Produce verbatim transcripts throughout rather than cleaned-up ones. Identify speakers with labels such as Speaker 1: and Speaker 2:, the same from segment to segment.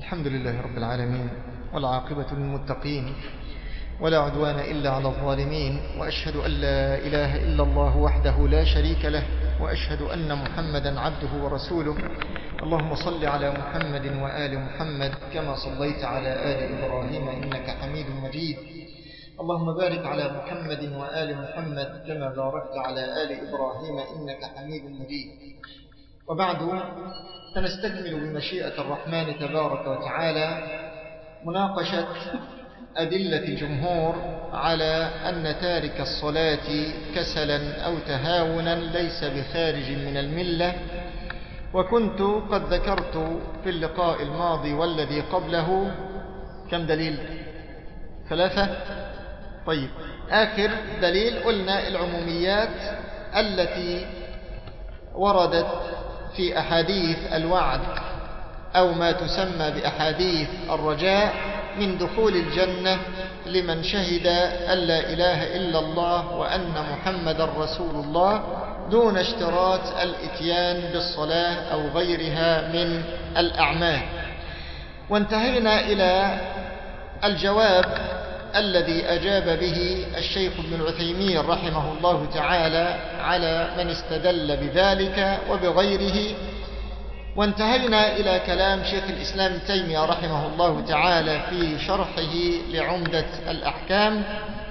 Speaker 1: الحمد لله رب العالمين، والعاقبة للمتقين، ولا عدوان إلا على الظالمين، وأشهد أن لا إله إلا الله وحده لا شريك له، وأشهد أن محمدا عبده ورسوله. اللهم صل على محمد وآل محمد كما صليت على آل إبراهيم إنك حميد مجيد. اللهم بارك على محمد وآل محمد كما باركت على آل إبراهيم إنك حميد مجيد. وبعد، فنستكمل بمشيئة الرحمن تبارك وتعالى مناقشة أدلة الجمهور على أن تارك الصلاة كسلا أو تهاونا ليس بخارج من الملة. وكنت قد ذكرت في اللقاء الماضي والذي قبله كم دليل؟ ثلاثة. طيب، آخر دليل قلنا العموميات التي وردت في أحاديث الوعد أو ما تسمى بأحاديث الرجاء من دخول الجنة لمن شهد أن لا إله إلا الله وأن محمد رسول الله دون اشتراط الإتيان بالصلاة أو غيرها من الأعمال. وانتهينا إلى الجواب الذي أجاب به الشيخ ابن العثيمين رحمه الله تعالى على من استدل بذلك وبغيره. وانتهينا إلى كلام شيخ الإسلام ابن تيمية رحمه الله تعالى في شرحه لعمدة الأحكام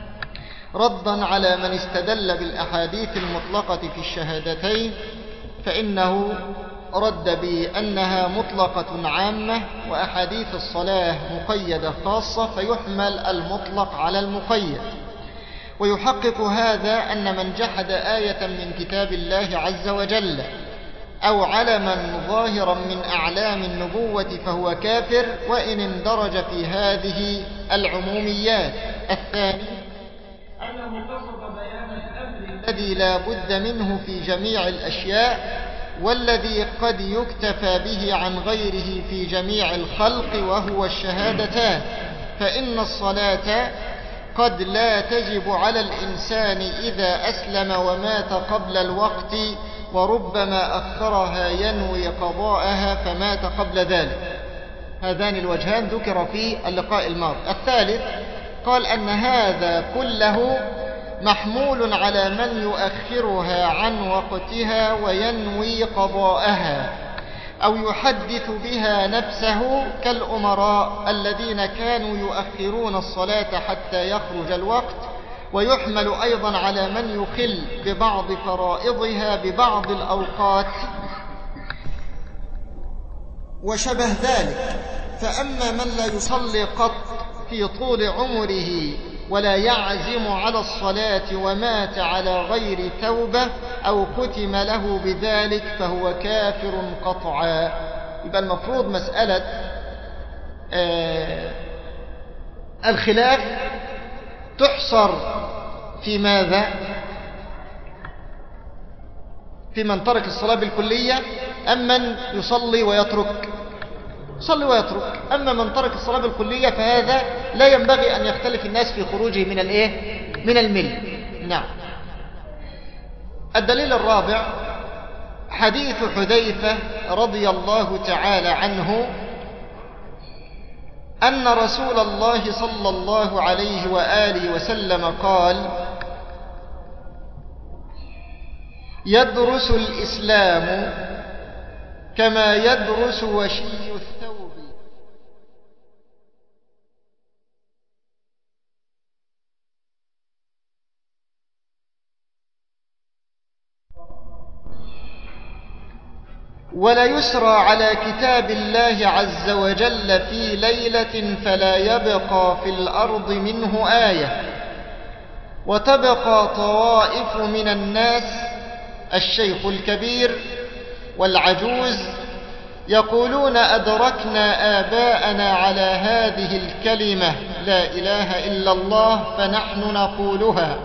Speaker 1: ردا على من استدل بالأحاديث المطلقة في الشهادتين، فإنه رد بأنها مطلقة عامة وأحاديث الصلاة مقيدة خاصة، فيحمل المطلق على المقيد. ويحقق هذا أن من جحد آية من كتاب الله عز وجل أو علما ظاهرا من أعلام النبوة فهو كافر، وإن اندرج في هذه العموميات. الثاني أنه قصد بيان الأمر الذي لا بد منه في جميع الأشياء، والذي قد يكتفى به عن غيره في جميع الخلق، وهو الشهادتان. فإن الصلاة قد لا تجب على الإنسان إذا أسلم ومات قبل الوقت، وربما أخرها ينوي قضاءها فمات قبل ذلك. هذان الوجهان ذكر في اللقاء الماضي. الثالث قال أن هذا كله محمول على من يؤخرها عن وقتها وينوي قضاءها أو يحدث بها نفسه كالأمراء الذين كانوا يؤخرون الصلاة حتى يخرج الوقت. ويحمل أيضا على من يخل ببعض فرائضها ببعض الأوقات وشبه ذلك. فأما من لا يصلي قط في طول عمره ولا يعزم على الصلاة ومات على غير توبة أو ختم له بذلك فهو كافر قطعا. يبقى المفروض مسألة آه الخلاف تحصر في ماذا؟ في من ترك الصلاة بالكلية أم من يصلي ويترك؟ صلي ويترك. أما من ترك الصلاة بالكلية فهذا لا ينبغي أن يختلف الناس في خروجه من الإيه؟ من المل. نعم. الدليل الرابع حديث حذيفة رضي الله تعالى عنه أن رسول الله صلى الله عليه وآله وسلم قال: يدرس الإسلام كما يدرس وشي الثوب. ولا يسرى على كتاب الله عز وجل في ليلة فلا يبقى في الأرض منه آية، وتبقى طوائف من الناس الشيخ الكبير والعجوز يقولون أدركنا آباءنا على هذه الكلمة لا إله إلا الله فنحن نقولها.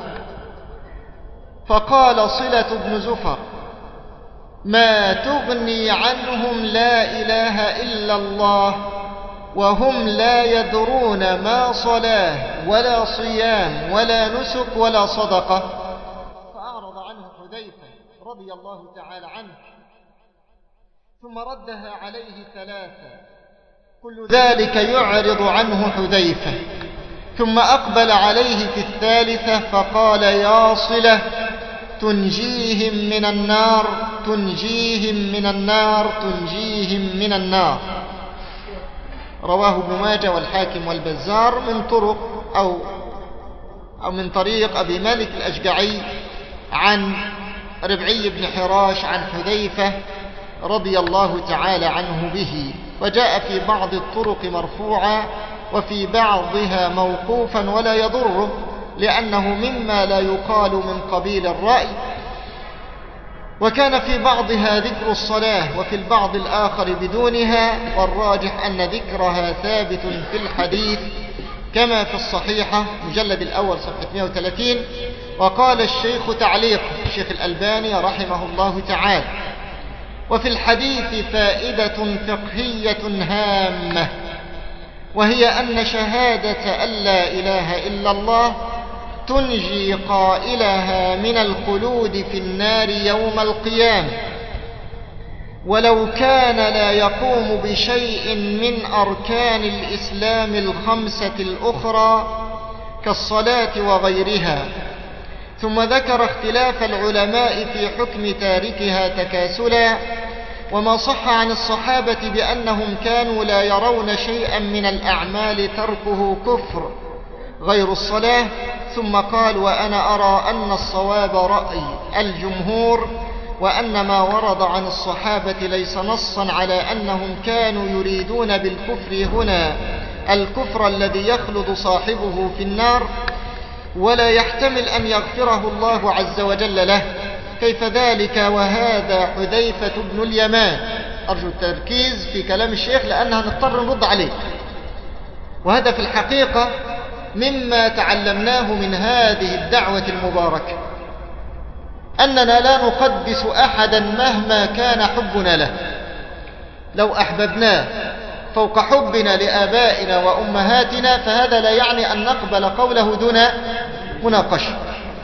Speaker 1: فقال صلة بن زفر: ما تغني عنهم لا إله إلا الله وهم لا يدرون ما صلاة ولا صيام ولا نسك ولا صدقة. فأعرض عنه حذيفة رضي الله تعالى عنه، ثم ردها عليه ثلاثة كل ذلك يعرض عنه حذيفة، ثم أقبل عليه في الثالثة فقال يا صلة تنجيهم من النار تنجيهم من النار تنجيهم من النار. رواه ابن ماجه والحاكم والبزار من طرق أو, أو من طريق أبي مالك الأشجعي عن ربعي بن حراش عن حذيفة رضي الله تعالى عنه به، وجاء في بعض الطرق مرفوعا وفي بعضها موقوفا ولا يضره، لأنه مما لا يقال من قبيل الرأي. وكان في بعضها ذكر الصلاة وفي البعض الآخر بدونها، والراجح أن ذكرها ثابت في الحديث كما في الصحيحة مجلد الأول صفحة مئة وثلاثين. وقال الشيخ تعليق الشيخ الألباني رحمه الله تعالى: وفي الحديث فائدة فقهية هامة، وهي أن شهادة أن لا إله إلا الله تنجي قائلها من الخلود في النار يوم القيامة، ولو كان لا يقوم بشيء من أركان الإسلام الخمسة الأخرى كالصلاة وغيرها. ثم ذكر اختلاف العلماء في حكم تاركها تكاسلا، وما صح عن الصحابة بأنهم كانوا لا يرون شيئا من الأعمال تركه كفر غير الصلاة. ثم قال: وأنا أرى أن الصواب رأي الجمهور، وأن ما ورد عن الصحابة ليس نصا على أنهم كانوا يريدون بالكفر هنا الكفر الذي يخلد صاحبه في النار، ولا يحتمل أن يغفره الله عز وجل له. كيف ذلك وهذا حذيفة بن اليمان؟ أرجو التركيز في كلام الشيخ لأنها نضطر نرد عليه، وهذا في الحقيقة مما تعلمناه من هذه الدعوة المباركة، أننا لا نقدس أحدا مهما كان حبنا له. لو أحببناه فوق حبنا لآبائنا وأمهاتنا فهذا لا يعني أن نقبل قوله دون مناقشة،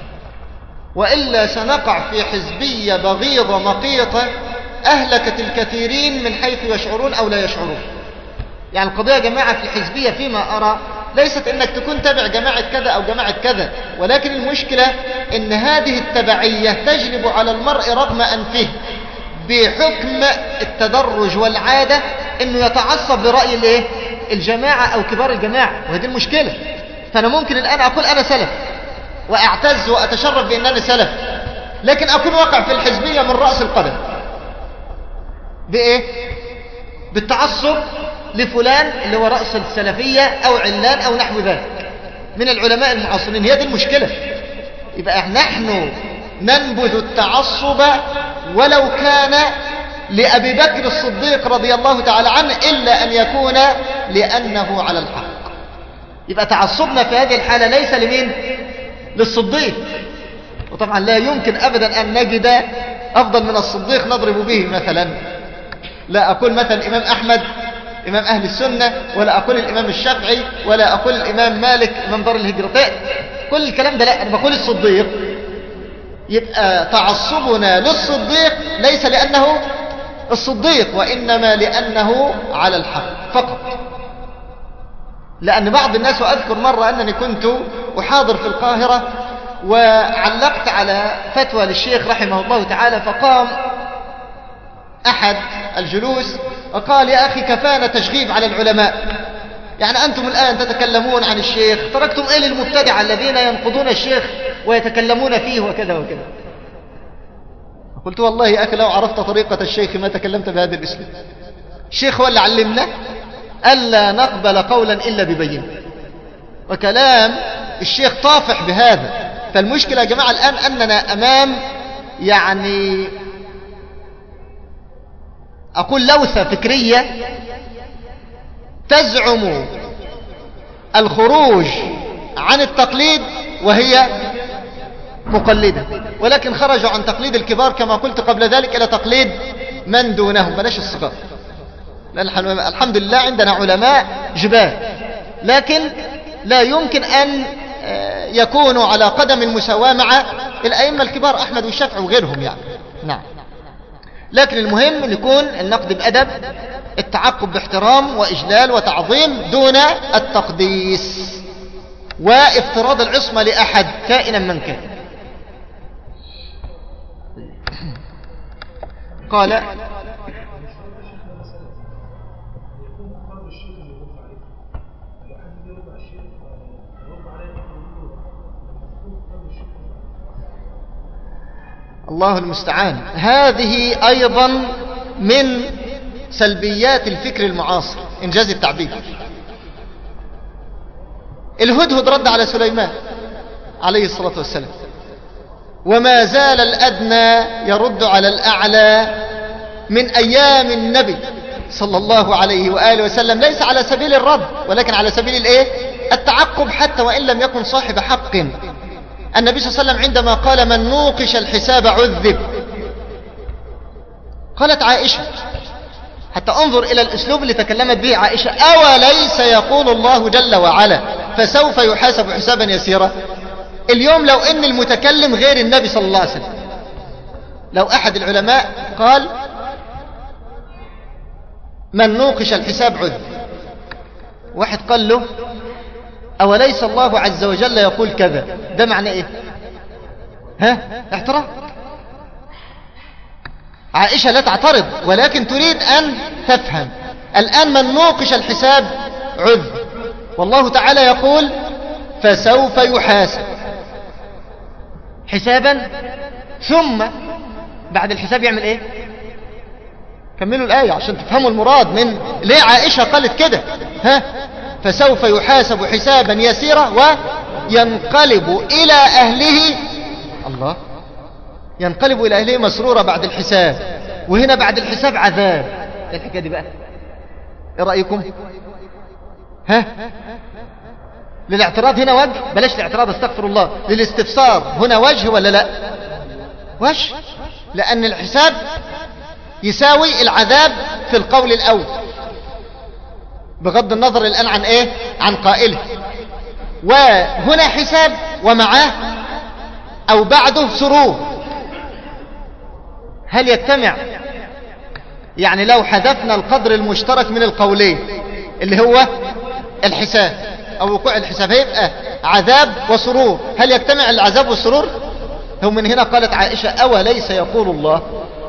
Speaker 1: وإلا سنقع في حزبية بغيضة مقيطة أهلكت الكثيرين من حيث يشعرون أو لا يشعرون. يعني القضية يا جماعة في الحزبية فيما أرى ليست أنك تكون تبع جماعة كذا أو جماعة كذا، ولكن المشكلة أن هذه التبعية تجلب على المرء رغم أنفه بحكم التدرج والعادة أنه يتعصب لرأي الايه الجماعة أو كبار الجماعة، وهذه المشكلة. فأنا ممكن الآن أقول أنا سلف وأعتز وأتشرف بأنني سلف، لكن أكون واقع في الحزبية من رأس القدم بإيه؟ بالتعصب لفلان اللي هو رأس السلفية أو علان أو نحو ذلك من العلماء المعاصرين. هي دي المشكلة. يبقى نحن ننبذ التعصب ولو كان لأبي بكر الصديق رضي الله تعالى عنه، إلا أن يكون لأنه على الحق. يبقى تعصبنا في هذه الحالة ليس لمين؟ للصديق. وطبعا لا يمكن أبدا أن نجد أفضل من الصديق نضرب به مثلا. لا أقول مثلا الإمام أحمد إمام أهل السنة، ولا أقول الإمام الشافعي، ولا أقول الإمام مالك إمام دار الهجرتين، كل الكلام ده لا، أنا بقول الصديق. يبقى تعصبنا للصديق ليس لأنه الصديق، وإنما لأنه على الحق فقط. لأن بعض الناس، وأذكر مرة أنني كنت أحاضر في القاهرة وعلقت على فتوى للشيخ رحمه الله تعالى، فقام أحد الجلوس وقال: يا أخي كفانا تشغيب على العلماء، يعني أنتم الآن تتكلمون عن الشيخ، تركتم إيه للمبتدعة الذين ينقضون الشيخ ويتكلمون فيه وكذا وكذا. قلت: والله يا أخي لو عرفت طريقة الشيخ ما تكلمت بهذا الاسم. الشيخ هو اللي علمنا ألا نقبل قولا إلا ببينه، وكلام الشيخ طافح بهذا. فالمشكلة يا جماعة الآن أننا أمام يعني أقول لوثة فكرية تزعم الخروج عن التقليد وهي مقلدة، ولكن خرجوا عن تقليد الكبار كما قلت قبل ذلك إلى تقليد من دونهم، بلاش الصغار. لأن الحمد لله عندنا علماء جبال، لكن لا يمكن أن يكونوا على قدم المساواة مع الأئمة الكبار أحمد والشافعي وغيرهم يعني. نعم، لكن المهم أن يكون النقد بأدب، التعقب باحترام وإجلال وتعظيم دون التقديس وافتراض العصمة لأحد كائنا من كان. قال الله المستعان. هذه أيضا من سلبيات الفكر المعاصر إنجاز التعبير. الهدهد رد على سليمان عليه الصلاة والسلام، وما زال الأدنى يرد على الأعلى من أيام النبي صلى الله عليه وآله وسلم، ليس على سبيل الرد ولكن على سبيل الإيه؟ التعقب، حتى وإن لم يكن صاحب حق. النبي صلى الله عليه وسلم عندما قال من نوقش الحساب عذب، قالت عائشة، حتى انظر إلى الأسلوب اللي تكلمت به عائشة، أوليس يقول الله جل وعلا فسوف يحاسب حسابا يسيرا؟ اليوم لو ان المتكلم غير النبي صلى الله عليه وسلم، لو أحد العلماء قال من نوقش الحساب عذب، واحد قال له أوليس الله عز وجل يقول كذا، ده معنى ايه؟ ها؟ اعتراض. عائشة لا تعترض ولكن تريد أن تفهم. الآن من نوقش الحساب عذب، والله تعالى يقول فسوف يحاسب حسابا، ثم بعد الحساب يعمل ايه؟ كملوا الآية عشان تفهموا المراد من ليه عائشة قالت كده. ها؟ فسوف يحاسب حسابا يسيرا وينقلب إلى أهله، الله، ينقلب إلى أهله مسرورا بعد الحساب، وهنا بعد الحساب عذاب. ايه الحكاية دي بقى؟ ايه رأيكم؟ ها؟ للاعتراض هنا وجه، بلاش الاعتراض استغفر الله، للاستفسار هنا وجه ولا لا؟ وجه، لأن الحساب يساوي العذاب في القول الأول بغض النظر الآن عن ايه؟ عن قائله. وهنا حساب ومعاه أو بعده سرور، هل يجتمع؟ يعني لو حذفنا القدر المشترك من القولين اللي هو الحساب أو وقوع الحساب، هيبقى عذاب وسرور، هل يجتمع العذاب والسرور؟ هم من هنا قالت عائشة أوليس يقول الله،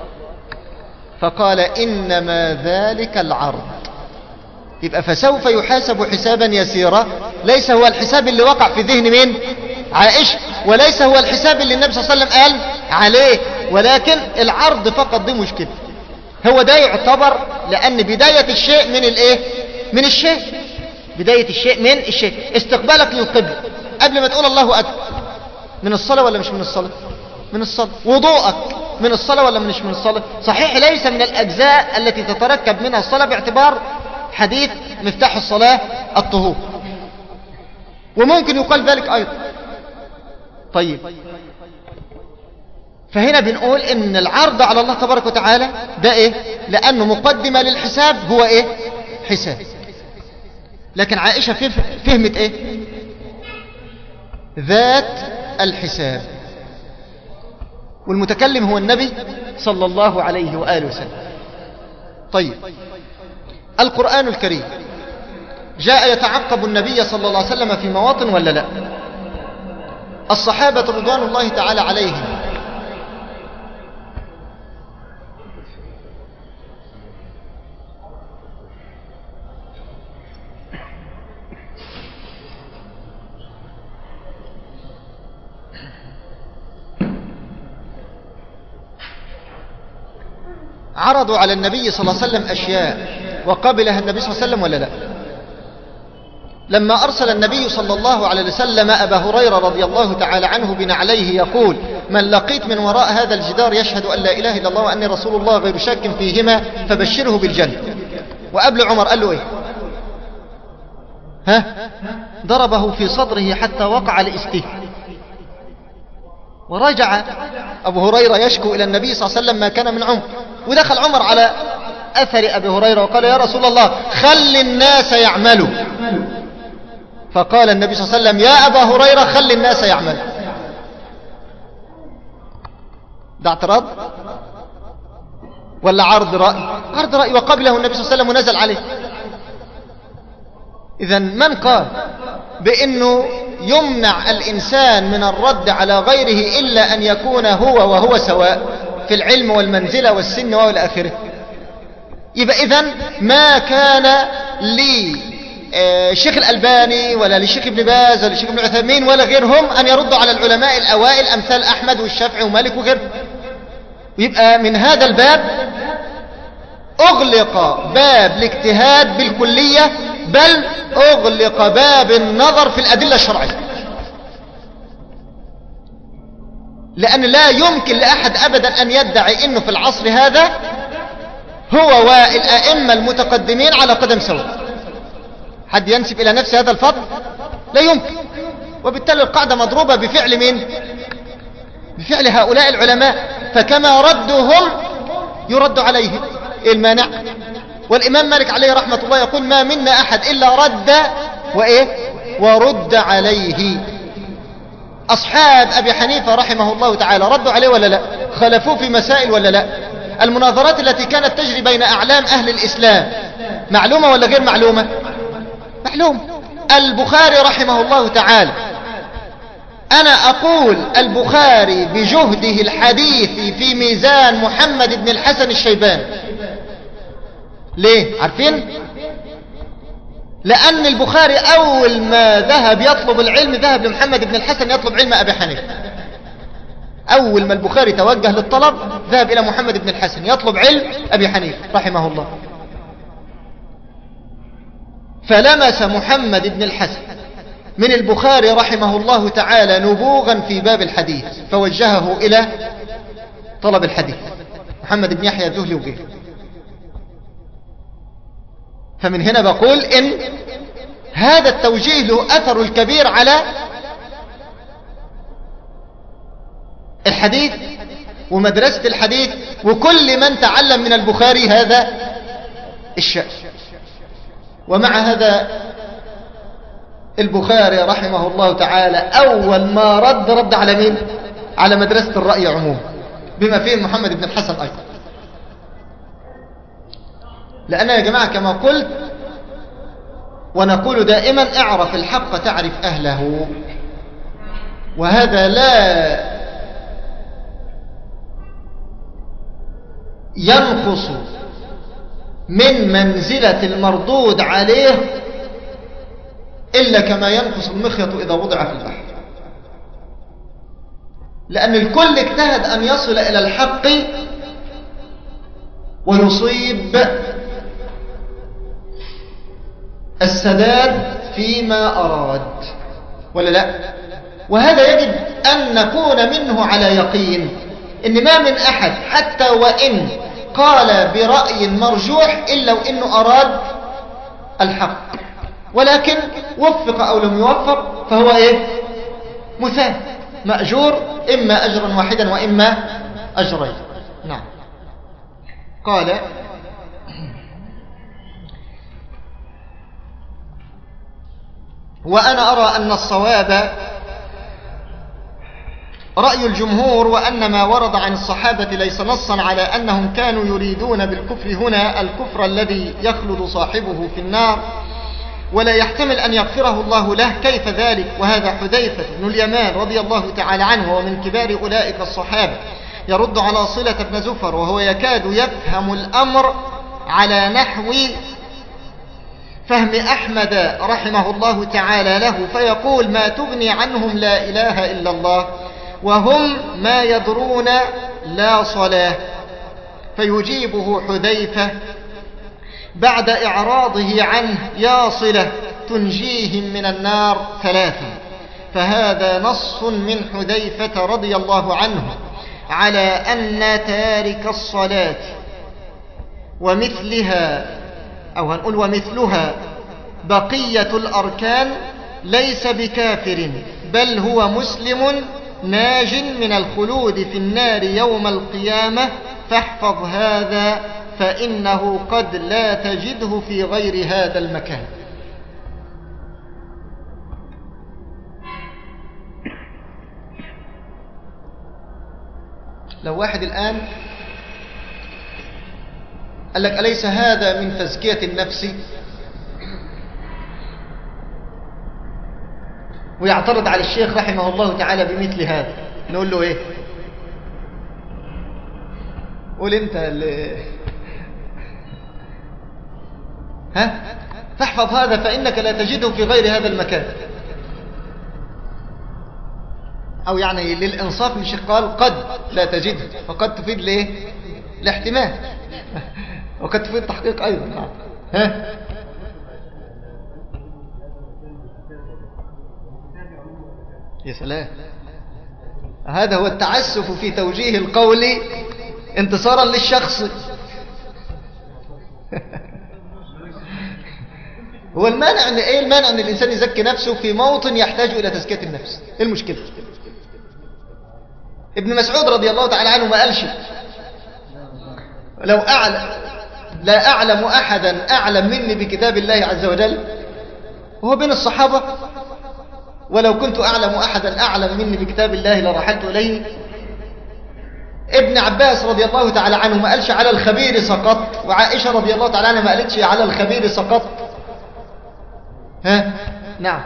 Speaker 1: فقال إنما ذلك العرض. يبقى فسوف يحاسب حسابا يسيرا ليس هو الحساب اللي وقع في ذهن من عائشة، وليس هو الحساب اللي النبي صلى الله عليه وسلم قال عليه، ولكن العرض فقط. دي مشكلة. هو ده يعتبر لأن بداية الشيء من الايه؟ من الشيء، بداية الشيء من الشيء. استقبالك للقبلة قبل ما تقول الله أكبر من الصلاة ولا مش من الصلاة؟ من الصلاة. وضوءك من الصلاة ولا مش من الصلاة؟ صحيح ليس من الأجزاء التي تتركب منها الصلاة باعتبار حديث مفتاح الصلاة الطهور، وممكن يقال ذلك أيضا. طيب، فهنا بنقول ان العرض على الله تبارك وتعالى ده ايه؟ لأنه مقدمة للحساب هو ايه؟ حساب. لكن عائشة فهمت ايه؟ ذات الحساب، والمتكلم هو النبي صلى الله عليه وآله وسلم. طيب، القرآن الكريم جاء يتعقب النبي صلى الله عليه وسلم في مواطن ولا لا؟ الصحابة رضوان الله تعالى عليهم عرضوا على النبي صلى الله عليه وسلم أشياء وقبلها النبي صلى الله عليه وسلم ولا لا؟ لما أرسل النبي صلى الله عليه وسلم أبا هريرة رضي الله تعالى عنه بنعليه يقول من لقيت من وراء هذا الجدار يشهد أن لا إله إلا الله وأني رسول الله غير شاك فيهما فبشره بالجنة. وقبل عمر قال له إيه؟ ها؟ ضربه في صدره حتى وقع لإسته. ورجع أبو هريرة يشكو إلى النبي صلى الله عليه وسلم ما كان من عمر، ودخل عمر على أثر أبي هريرة وقال يا رسول الله خل الناس يعملوا. فقال النبي صلى الله عليه وسلم يا أبا هريرة خل الناس يعملوا. ده اعتراض؟ ولا عرض رأي؟ عرض رأي، وقبله النبي صلى الله عليه وسلم ونزل عليه. إذن من قال بأنه يمنع الإنسان من الرد على غيره إلا أن يكون هو وهو سواء في العلم والمنزلة والسن والى آخره؟ يبقى إذن ما كان للشيخ الألباني ولا للشيخ ابن باز ولا للشيخ ابن عثيمين ولا غيرهم أن يردوا على العلماء الأوائل أمثال أحمد والشافعي ومالك وغيره. ويبقى من هذا الباب أغلق باب الاجتهاد بالكلية، بل أغلق باب النظر في الأدلة الشرعية، لأن لا يمكن لأحد أبدا أن يدعي أنه في العصر هذا هو والأئمة المتقدمين على قدم سواء. حد ينسب إلى نفسه هذا الفضل؟ لا يمكن. وبالتالي القاعدة مضروبة بفعل من؟ بفعل هؤلاء العلماء، فكما ردهم يرد عليهم. إيه المانع؟ والإمام مالك عليه رحمة الله يقول ما منا أحد إلا رد وإيه ورد عليه. أصحاب أبي حنيفة رحمه الله تعالى ردوا عليه ولا لا؟ خلفوه في مسائل ولا لا؟ المناظرات التي كانت تجري بين أعلام أهل الإسلام معلومة ولا غير معلومة؟ معلوم. البخاري رحمه الله تعالى، أنا أقول البخاري بجهده الحديث في ميزان محمد بن الحسن الشيباني. ليه؟ عارفين؟ لأن البخاري أول ما ذهب يطلب العلم ذهب لمحمد بن الحسن يطلب علم أبي حنيفة. أول ما البخاري توجه للطلب ذهب إلى محمد بن الحسن يطلب علم أبي حنيفة رحمه الله. فلمس محمد بن الحسن من البخاري رحمه الله تعالى نبوغا في باب الحديث، فوجهه إلى طلب الحديث، محمد بن يحيى الذهلي وغيره. فمن هنا بقول إن هذا التوجيه له أثر الكبير على الحديث ومدرسة الحديث وكل من تعلم من البخاري هذا الشأن. ومع هذا البخاري رحمه الله تعالى أول ما رد رد على مين؟ على مدرسة الرأي عموما، بما فيه محمد بن الحسن أيضا. لأن يا جماعة كما قلت ونقول دائما اعرف الحق تعرف أهله، وهذا لا ينقص من منزلة المردود عليه إلا كما ينقص المخيط إذا وضع في البحر، لأن الكل اجتهد أن يصل إلى الحق ويصيب السداد فيما أراد ولا لا؟ وهذا يجب أن نكون منه على يقين، إن ما من أحد حتى وإن قال برأي مرجوح إلا وإنه أراد الحق، ولكن وفق أو لم يوفق فهو إيه؟ مثاب مأجور، إما أجرا واحدا وإما أجرين. نعم. قال وأنا أرى أن الصواب رأي الجمهور، وأن ما ورد عن الصحابة ليس نصا على أنهم كانوا يريدون بالكفر هنا الكفر الذي يخلد صاحبه في النار ولا يحتمل أن يغفره الله له. كيف ذلك؟ وهذا حذيفة بن اليمان رضي الله تعالى عنه ومن كبار أولئك الصحابة يرد على صلة بن زفر وهو يكاد يفهم الأمر على نحو فهم أحمد رحمه الله تعالى له، فيقول ما تغني عنهم لا إله إلا الله وهم ما يدرون لا صلاة. فيجيبه حذيفة بعد إعراضه عنه يا صلة تنجيهم من النار ثلاثا. فهذا نص من حذيفة رضي الله عنه على أن تارك الصلاة ومثلها أو هنقول ومثلها بقية الأركان ليس بكافر، بل هو مسلم ناج من الخلود في النار يوم القيامة، فاحفظ هذا فإنه قد لا تجده في غير هذا المكان. لو واحد الآن قال لك أليس هذا من تزكية النفس؟ ويعترض على الشيخ رحمه الله تعالى بمثل هذا. نقول له ايه؟ قول انت اللي ها فاحفظ هذا فإنك لا تجده في غير هذا المكان. أو يعني للإنصاف مش قال قد لا تجده، فقد تفيد ليه؟ الاحتمال، وقد تفيد التحقيق أيضا. ها يا سلام، هذا هو التعسف في توجيه القول انتصارا للشخص. هو المانع ان ايه المانع ان الانسان يزكي نفسه في موطن يحتاج الى تزكية النفس؟ ايه المشكلة؟ ابن مسعود رضي الله تعالى عنه ما قالش لو اعلم لا اعلم احدا اعلم مني بكتاب الله عز وجل، وهو بين الصحابة، ولو كنت اعلم احدا اعلم مني بكتاب الله لرحلت اليه. ابن عباس رضي الله تعالى عنه ما قالش على الخبير سقط، وعائشة رضي الله تعالى عنها ما قالتش على الخبير سقط. ها نعم،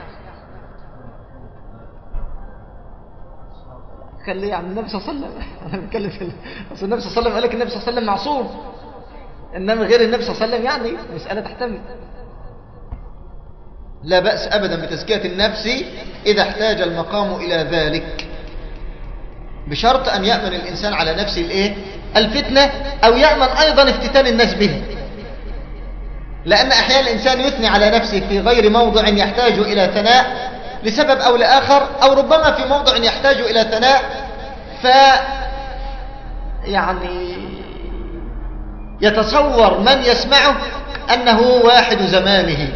Speaker 1: خليه عن النبي صلى الله عليه وسلم. انا بتكلم في اصل النبي صلى الله عليه وسلم قال لك النبي صلى الله عليه وسلم معصوم، انما غير النبي صلى الله عليه وسلم يعني مسألة تحتمل. لا بأس ابدا بتزكية النفس اذا احتاج المقام الى ذلك، بشرط ان يأمن الانسان على نفسه الايه الفتنة، او يأمن ايضا افتتان الناس به. لأن أحيانا الإنسان يثني على نفسه في غير موضع يحتاج إلى ثناء لسبب أو لآخر، أو ربما في موضع يحتاج إلى ثناء ف يعني يتصور من يسمعه أنه واحد زمانه،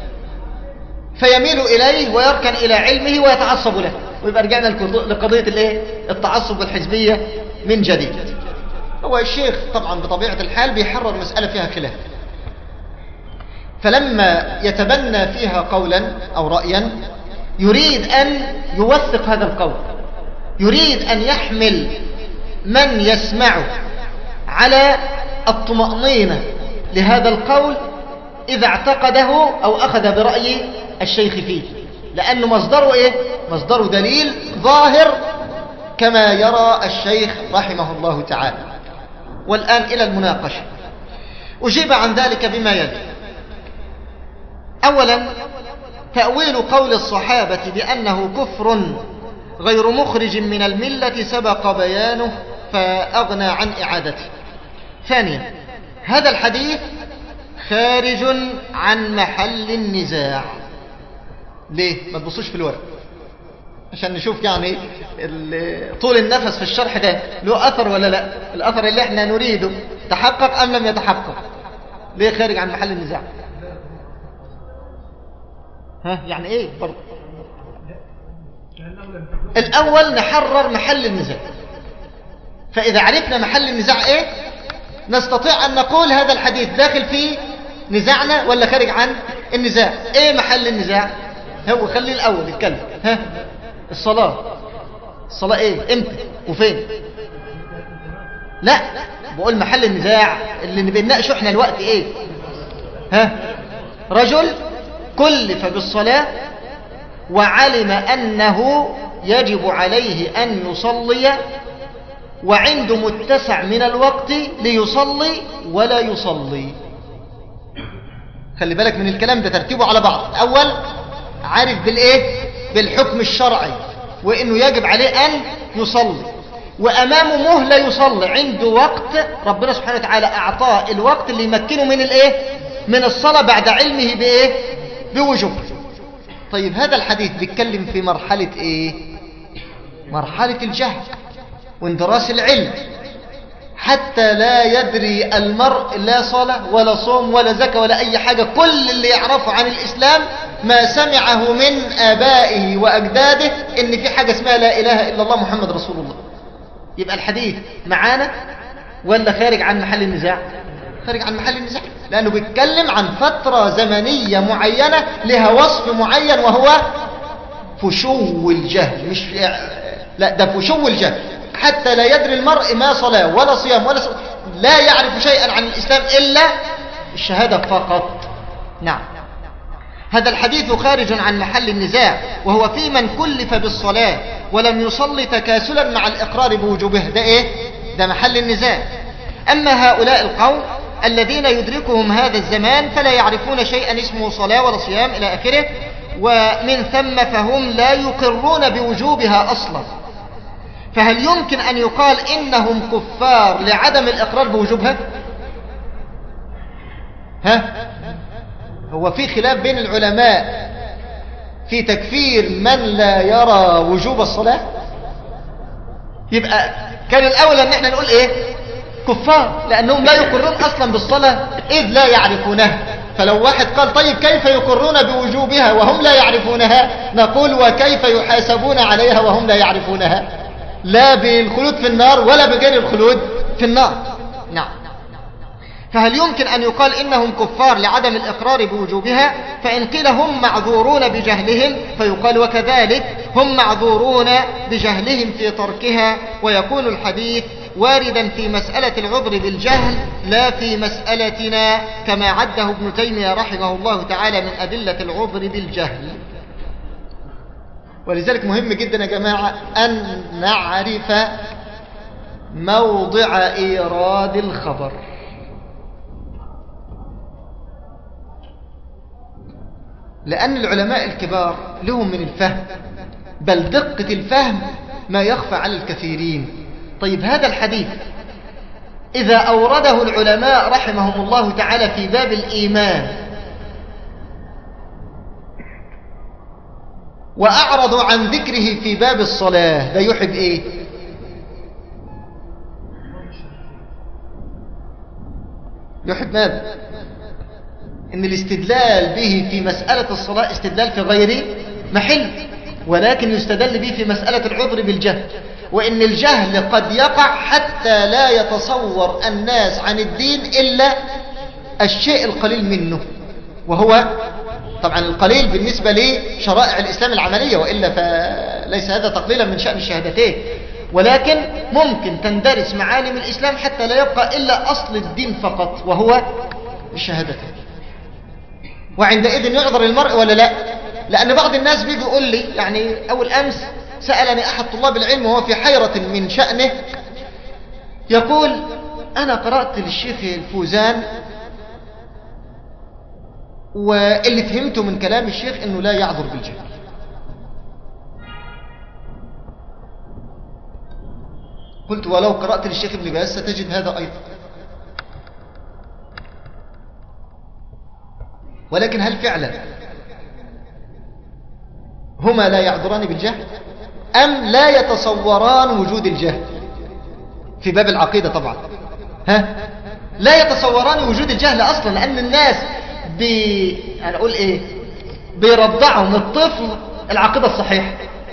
Speaker 1: فيميل إليه ويركن إلى علمه ويتعصب له، ويبقى رجعنا لقضية الإيه؟ التعصب والحزبية من جديد. هو الشيخ طبعا بطبيعة الحال بيحرر مسألة فيها خلاف، فلما يتبنى فيها قولا أو رأيا يريد أن يوثق هذا القول، يريد أن يحمل من يسمعه على الطمأنينة لهذا القول إذا اعتقده أو أخذ برأي الشيخ فيه، لأنه مصدره إيه؟ مصدره دليل ظاهر كما يرى الشيخ رحمه الله تعالى. والآن إلى المناقشة. أجيب عن ذلك بما يلي. أولا، تأويل قول الصحابة بأنه كفر غير مخرج من الملة سبق بيانه فأغنى عن إعادته. ثانيا، هذا الحديث خارج عن محل النزاع. ليه؟ ما تبصوش في الورق عشان نشوف يعني طول النفس في الشرح ده له أثر ولا لا، الأثر اللي احنا نريده تحقق أم لم يتحقق. ليه خارج عن محل النزاع؟ ها يعني ايه برضه؟ الاول نحرر محل النزاع، فاذا عرفنا محل النزاع ايه نستطيع ان نقول هذا الحديث داخل في نزاعنا ولا خارج عن النزاع. ايه محل النزاع؟ هو خليه الاول يتكلم. ها الصلاة، الصلاة ايه امتى وفين؟ لا بقول محل النزاع اللي بنناقشه احنا الوقت ايه؟ ها رجل كلف بالصلاة وعلم أنه يجب عليه أن يصلي، وعنده متسع من الوقت ليصلي ولا يصلي. خلي بالك من الكلام ده، ترتيبه على بعض. أول عارف بالإيه؟ بالحكم الشرعي، وإنه يجب عليه أن يصلي، وأمامه مهلة يصلي، عنده وقت ربنا سبحانه وتعالى أعطاه الوقت اللي يمكنه من الإيه؟ من الصلاة بعد علمه بإيه؟ بوجوب. طيب هذا الحديث بيتكلم في مرحلة ايه؟ مرحلة الجهل واندراس العلم، حتى لا يدري المرء لا صلاة ولا صوم ولا زكاة ولا اي حاجة. كل اللي يعرفه عن الاسلام ما سمعه من ابائه واجداده ان في حاجة اسمها لا اله الا الله محمد رسول الله. يبقى الحديث معانا ولا خارج عن محل النزاع؟ خارج عن محل النزاع، لأنه بيتكلم عن فترة زمنية معينة لها وصف معين، وهو فشو الجهل. مش لا ده فشو الجهل، حتى لا يدري المرء ما صلاة ولا صيام ولا صلاة، لا يعرف شيئا عن الإسلام إلا الشهادة فقط. نعم. هذا الحديث خارج عن محل النزاع، وهو في من كلف بالصلاة ولم يصلي تكاسلا مع الإقرار بوجوبه. ده إيه؟ ده محل النزاع. أما هؤلاء القوم الذين يدركهم هذا الزمان فلا يعرفون شيئا اسمه صلاة ولا صيام إلى آخره، ومن ثم فهم لا يقرون بوجوبها أصلا. فهل يمكن أن يقال إنهم كفار لعدم الإقرار بوجوبها؟ ها؟ هو في خلاف بين العلماء في تكفير من لا يرى وجوب الصلاة؟ يبقى كان الأولى أن احنا نقول إيه؟ كفار، لأنهم لا يقرون أصلا بالصلاة إذ لا يعرفونها. فلو واحد قال طيب كيف يقرون بوجوبها وهم لا يعرفونها، نقول وكيف يحاسبون عليها وهم لا يعرفونها؟ لا بالخلود في النار ولا بغير الخلود في النار. نعم. فهل يمكن أن يقال إنهم كفار لعدم الإقرار بوجوبها؟ فإن قيل هم معذورون بجهلهم فيقال وكذلك هم معذورون بجهلهم في تركها، ويكون الحديث واردا في مسألة العذر بالجهل لا في مسألتنا، كما عده ابن تيمية رحمه الله تعالى من أدلة العذر بالجهل. ولذلك مهم جدا يا جماعة أن نعرف موضع إيراد الخبر. لأن العلماء الكبار لهم من الفهم، بل دقة الفهم ما يخفى على الكثيرين. طيب هذا الحديث إذا أورده العلماء رحمهم الله تعالى في باب الإيمان وأعرضوا عن ذكره في باب الصلاة، ده يحب إيه؟ يحب ماذا؟ إن الاستدلال به في مسألة الصلاة استدلال في غير محل، ولكن يستدل به في مسألة العذر بالجهل، وإن الجهل قد يقع حتى لا يتصور الناس عن الدين إلا الشيء القليل منه، وهو طبعا القليل بالنسبة لشرائع الإسلام العملية، وإلا فليس هذا تقليلا من شأن الشهادتين، ولكن ممكن تندرس معالم الإسلام حتى لا يبقى إلا أصل الدين فقط وهو الشهادتين. وعندئذ يعذر المرء ولا لا؟ لأن بعض الناس بيجي يقول لي، يعني أول أمس سألني أحد طلاب العلم وهو في حيرة من شأنه، يقول أنا قرأت للشيخ الفوزان واللي فهمته من كلام الشيخ أنه لا يعذر بالجهل. قلت ولو قرأت للشيخ ابن باز ستجد هذا أيضا. ولكن هل فعلا هما لا يعذران بالجهل أم لا يتصوران وجود الجهل في باب العقيدة؟ طبعا ها لا يتصوران وجود الجهل أصلا، لأن الناس بي أنا أقول إيه بيرضعوا من الطفل العقيدة الصحيحة،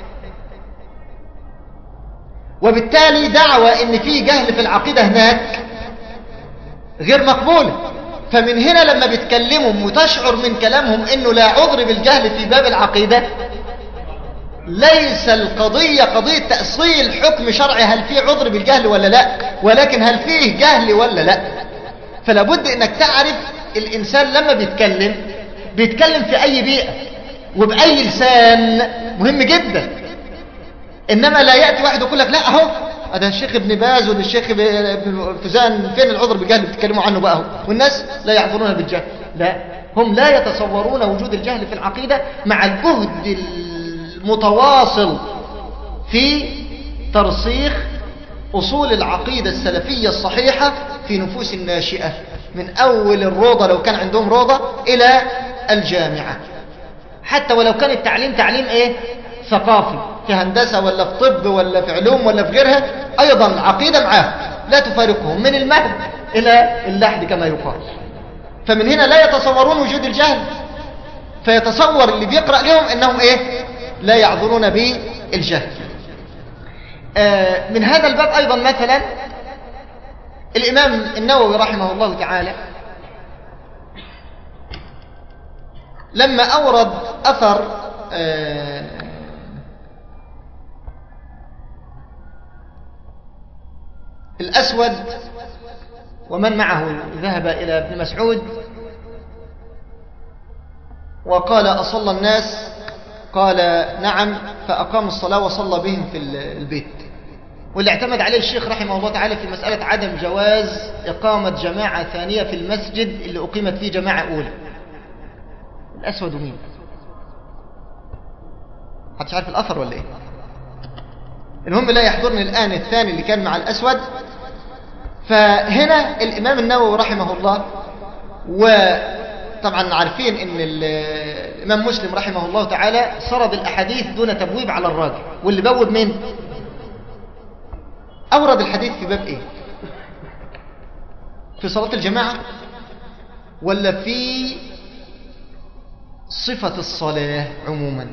Speaker 1: وبالتالي دعوة إن في جهل في العقيدة هناك غير مقبولة. فمن هنا لما بيتكلموا وتشعر من كلامهم إنه لا عذر بالجهل في باب العقيدة، ليس القضية قضية تأصيل حكم شرعي هل فيه عذر بالجهل ولا لا، ولكن هل فيه جهل ولا لا. فلا بد إنك تعرف الإنسان لما بيتكلم بيتكلم في أي بيئة وبأي لسان، مهم جدا. إنما لا يأتي واحد يقول لك لا أهو هذا الشيخ ابن باز والشيخ ابن فوزان فين العذر بالجهل بتتكلموا عنه بقى، والناس لا يعذرون بالجهل. لا، هم لا يتصورون وجود الجهل في العقيدة مع الجهد المتواصل في ترسيخ أصول العقيدة السلفية الصحيحة في نفوس الناشئة، من أول الروضة لو كان عندهم روضة إلى الجامعة، حتى ولو كان التعليم تعليم إيه ثقافي في هندسة ولا في طب ولا في علوم ولا في غيرها، أيضا العقيدة معاه لا تفارقهم من المهد إلى اللحد كما يقال. فمن هنا لا يتصورون وجود الجهل، فيتصور اللي بيقرأ لهم أنهم إيه لا يعذرون بالجهل. آه من هذا الباب أيضا مثلا الإمام النووي رحمه الله تعالى لما أورد أثر آه الأسود ومن معه ذهب إلى ابن مسعود وقال أصلى الناس؟ قال نعم، فأقام الصلاة وصلى بهم في البيت. واللي اعتمد عليه الشيخ رحمه الله تعالى في مسألة عدم جواز إقامة جماعة ثانية في المسجد اللي أقيمت فيه جماعة أولى. الأسود مين؟ حدش عارف الأثر ولا إيه؟ المهم لا يحضرني الآن الثاني اللي كان مع الأسود. فهنا الإمام النووي رحمه الله، وطبعا عارفين أن الإمام مسلم رحمه الله تعالى سرد الأحاديث دون تبويب على الراجح. واللي بوب مين؟ أورد الحديث في باب إيه؟ في صلاة الجماعة ولا في صفة الصلاة عموما؟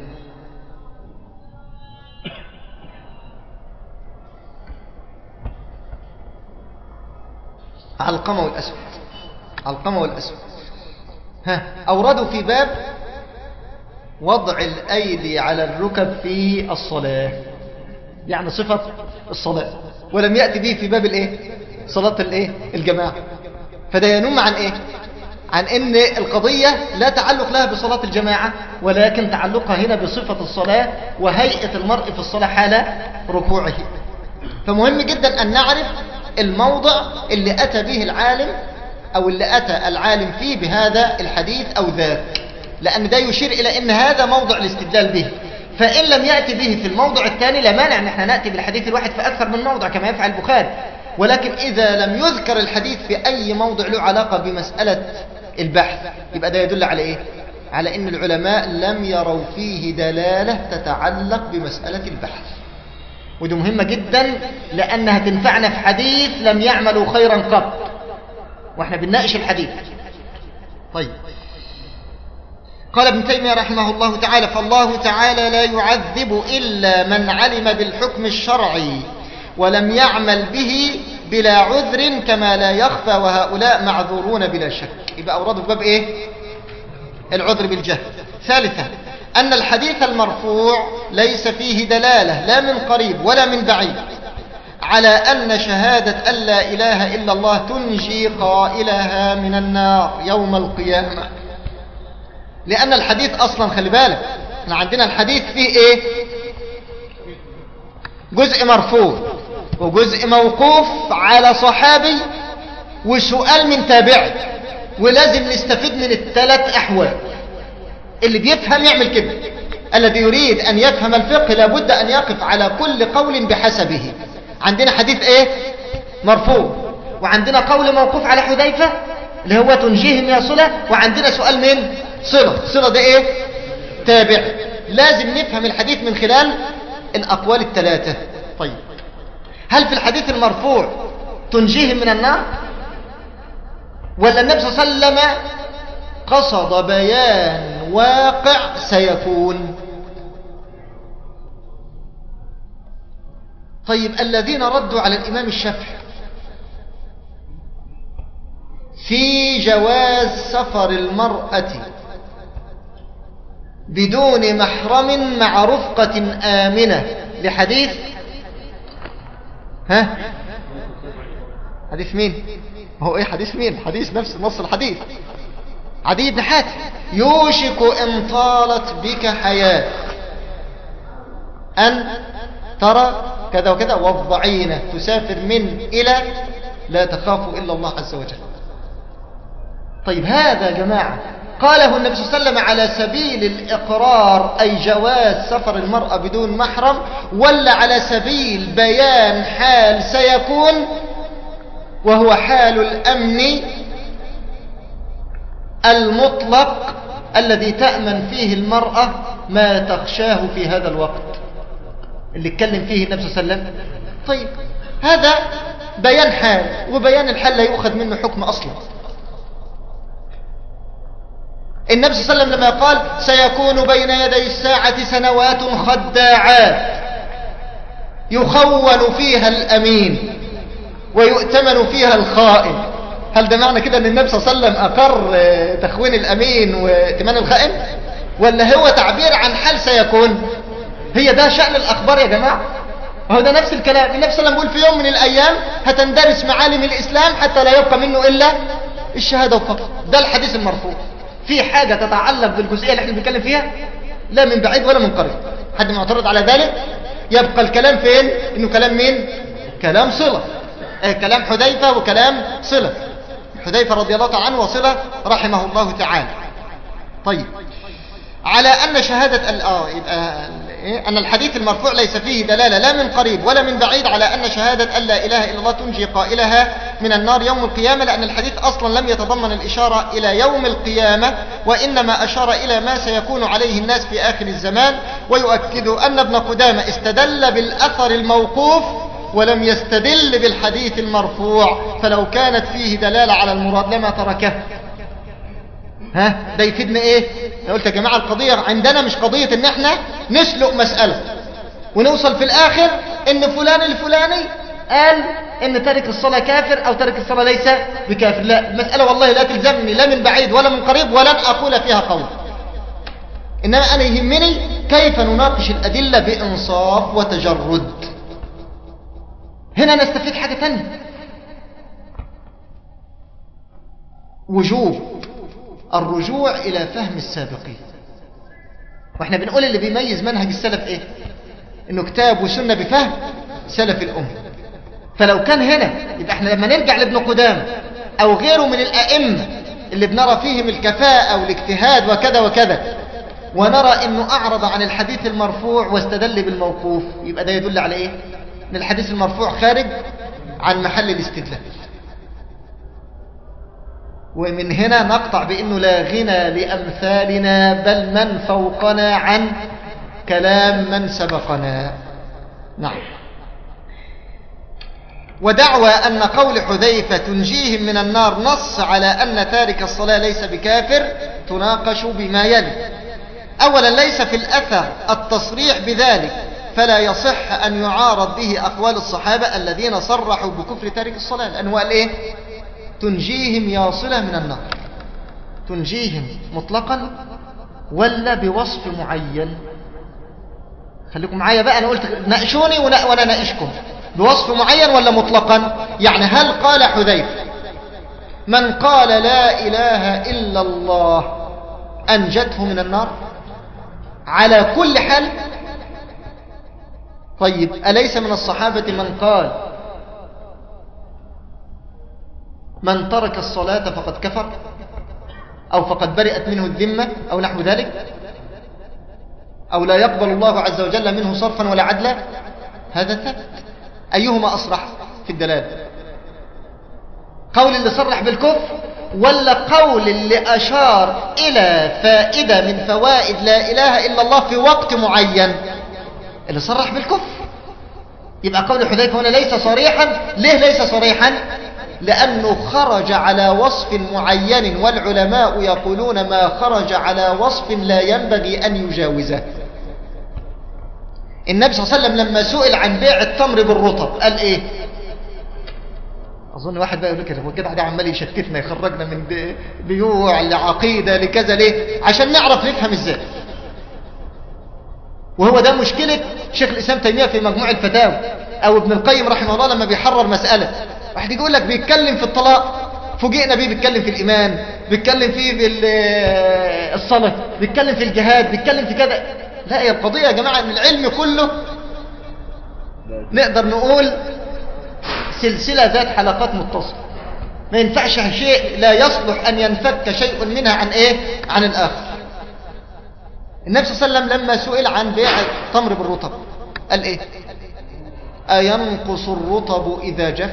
Speaker 1: علقمة والأسود، علقمة والأسود ها أوردوا في باب وضع الأيدي على الركب في الصلاة، يعني صفة الصلاة، ولم يأتي به في باب الإيه؟ صلاة الإيه؟ الجماعة. فده ينم عن إيه؟ عن إن القضية لا تعلق لها بصلاة الجماعة، ولكن تعلقها هنا بصفة الصلاة وهيئة المرء في الصلاة حال ركوعه. فمهم جدا أن نعرف الموضع اللي أتى به العالم أو اللي أتى العالم فيه بهذا الحديث أو ذاك، لأن ده يشير إلى أن هذا موضع الاستدلال به. فإن لم يأتي به في الموضع الثاني لا مانع أن احنا نأتي بالحديث الواحد في أكثر من موضع كما يفعل البخاري. ولكن إذا لم يذكر الحديث في أي موضع له علاقة بمسألة البحث يبقى ده يدل على إيه؟ على أن العلماء لم يروا فيه دلالة تتعلق بمسألة البحث. ودي مهمة جدا لأنها تنفعنا في حديث لم يعملوا خيرا قط وإحنا بنناقش الحديث. طيب، قال ابن تيمية رحمه الله تعالى: فالله تعالى لا يعذب إلا من علم بالحكم الشرعي ولم يعمل به بلا عذر كما لا يخفى، وهؤلاء معذورون بلا شك. يبقى أوردوا في باب إيه؟ العذر بالجهل. ثالثا أن الحديث المرفوع ليس فيه دلالة لا من قريب ولا من بعيد على أن شهادة أن لا إله إلا الله تنجي قائلها من النار يوم القيامة. لأن الحديث أصلا خلي بالك احنا عندنا الحديث فيه إيه؟ جزء مرفوع وجزء موقوف على صحابي وسؤال من تابعي، ولازم نستفيد من الثلاث أحوال. اللي بيفهم يعمل كده، الذي يريد أن يفهم الفقه لابد أن يقف على كل قول بحسبه. عندنا حديث إيه؟ مرفوع، وعندنا قول موقوف على حذيفة اللي هو تنجيهم يا صلة، وعندنا سؤال من صلة. صلة ده إيه؟ تابع. لازم نفهم الحديث من خلال الأقوال الثلاثة. طيب، هل في الحديث المرفوع تنجيهم من النار، ولا النبي صلى الله عليه وسلم قصد بيان واقع سيكون؟ طيب، الذين ردوا على الإمام الشافعي في جواز سفر المرأة بدون محرم مع رفقة آمنة لحديث ها حديث مين؟ هو ايه حديث مين؟ حديث نفس نص الحديث، عدي بن حاتم: يوشك إن طالت بك حياة أن ترى كذا وكذا، والضعينة تسافر من إلى لا تخاف إلا الله عز وجل. طيب، هذا يا جماعة قاله النبي صلى الله عليه وسلم على سبيل الإقرار أي جواز سفر المرأة بدون محرم، ولا على سبيل بيان حال سيكون وهو حال الأمن المطلق الذي تأمن فيه المرأة ما تخشاه في هذا الوقت اللي اتكلم فيه النبي صلى الله عليه وسلم؟ طيب، هذا بيان حال، وبيان الحال لا يؤخذ منه حكم أصلا. النبي صلى الله عليه وسلم لما قال سيكون بين يدي الساعة سنوات خداعات يخون فيها الأمين ويؤتمن فيها الخائن، هل ده معنى كده ان النبي صلى الله عليه وسلم أقر تخوين الأمين وائتمان الخائن، ولا هو تعبير عن حال سيكون؟ هي ده شأن الأخبار يا جماعة، وهو ده نفس الكلام. النبي صلى الله عليه وسلم بيقول في يوم من الأيام هتندرس معالم الإسلام حتى لا يبقى منه إلا الشهادة فقط. ده الحديث المرفوع. في حاجة تتعلق بالجزئية اللي احنا بنتكلم فيها؟ لا من بعيد ولا من قريب. حد معترض على ذلك؟ يبقى الكلام فين؟ إنه كلام مين؟ كلام صلة. اه كلام حذيفة وكلام صلة. حذيفة رضي الله تعالى عنه وصلة رحمه الله تعالى. طيب، على أن شهادة اه يبقى أن الحديث المرفوع ليس فيه دلالة لا من قريب ولا من بعيد على أن شهادة أن لا إله إلا الله تنجي قائلها من النار يوم القيامة، لأن الحديث أصلا لم يتضمن الإشارة إلى يوم القيامة، وإنما أشار إلى ما سيكون عليه الناس في آخر الزمان. ويؤكد أن ابن قدامة استدل بالأثر الموقوف ولم يستدل بالحديث المرفوع، فلو كانت فيه دلالة على المراد لما تركه. ها ده يفيدنا ايه؟ انا قلت يا جماعة القضية عندنا مش قضية ان احنا نسلق مسألة ونوصل في الاخر ان فلان الفلاني قال ان تارك الصلاة كافر او تارك الصلاة ليس بكافر. لا، المسألة والله لا تلزمني لا من بعيد ولا من قريب ولن اقول فيها قول، انما انا يهمني كيف نناقش الادلة بانصاف وتجرد. هنا نستفيد حاجة تانية، وجوب الرجوع إلى فهم السابقين. واحنا بنقول اللي بيميز منهج السلف ايه؟ انه كتاب وسنة بفهم سلف الأمة. فلو كان هنا يبقى احنا لما نرجع لابن قدامة او غيره من الأئمة اللي بنرى فيهم الكفاءة والاجتهاد وكذا وكذا، ونرى انه اعرض عن الحديث المرفوع واستدل بالموقوف، يبقى ده يدل على ايه؟ ان الحديث المرفوع خارج عن محل الاستدلال. ومن هنا نقطع بأنه لا غنى لأمثالنا بل من فوقنا عن كلام من سبقنا. نعم. ودعوى أن قول حذيفة تنجيهم من النار نص على أن تارك الصلاة ليس بكافر تناقش بما يلي. أولا، ليس في الأثر التصريح بذلك، فلا يصح أن يعارض به أقوال الصحابة الذين صرحوا بكفر تارك الصلاة، لأنه قال إيه؟ تنجيهم يا صلة من النار. تنجيهم مطلقا ولا بوصف معين؟ خليكم معايا بقى، أنا قلت ناقشوني وأنا ناقشكم. بوصف معين ولا مطلقا؟ يعني هل قال حذيفة من قال لا إله إلا الله أنجته من النار على كل حال؟ طيب، أليس من الصحابة من قال من ترك الصلاة فقد كفر أو فقد برئت منه الذمة أو نحو ذلك، أو لا يقبل الله عز وجل منه صرفا ولا عدلا؟ هذا ثبت. أيهما أصرح في الدلالة؟ قول اللي صرح بالكفر ولا قول اللي أشار إلى فائدة من فوائد لا إله إلا الله في وقت معين؟ اللي صرح بالكفر. يبقى قول حذيفة هنا ليس صريحا. ليه ليس صريحا؟ لأنه خرج على وصف معين، والعلماء يقولون ما خرج على وصف لا ينبغي أن يجاوزه. النبي صلى الله عليه وسلم لما سئل عن بيع التمر بالرطب قال إيه؟ أظن واحد بقى يقول لك هو الجدع ده عمال يشتتنا يخرجنا من بيوع لعقيدة لكذا. ليه؟ عشان نعرف نفهم إزاي. وهو ده مشكلة شيخ الإسلام تيمية في مجموع الفتاوى، أو ابن القيم رحمه الله لما بيحرر مسألة. واحد يقول لك بيتكلم في الطلاق، فوجئنا بيه بيتكلم في الإيمان، بيتكلم فيه بالصلاة، بيتكلم في الجهاد، بيتكلم في كذا. لا، هي القضية يا جماعة ان العلم كله نقدر نقول سلسلة ذات حلقات متصلة، ما ينفعش شيء لا يصلح أن ينفك شيء منها عن إيه؟ عن الآخر. النبي صلى الله عليه وسلم لما سئل عن بيع التمر بالرطب قال إيه؟ أينقص الرطب إذا جف؟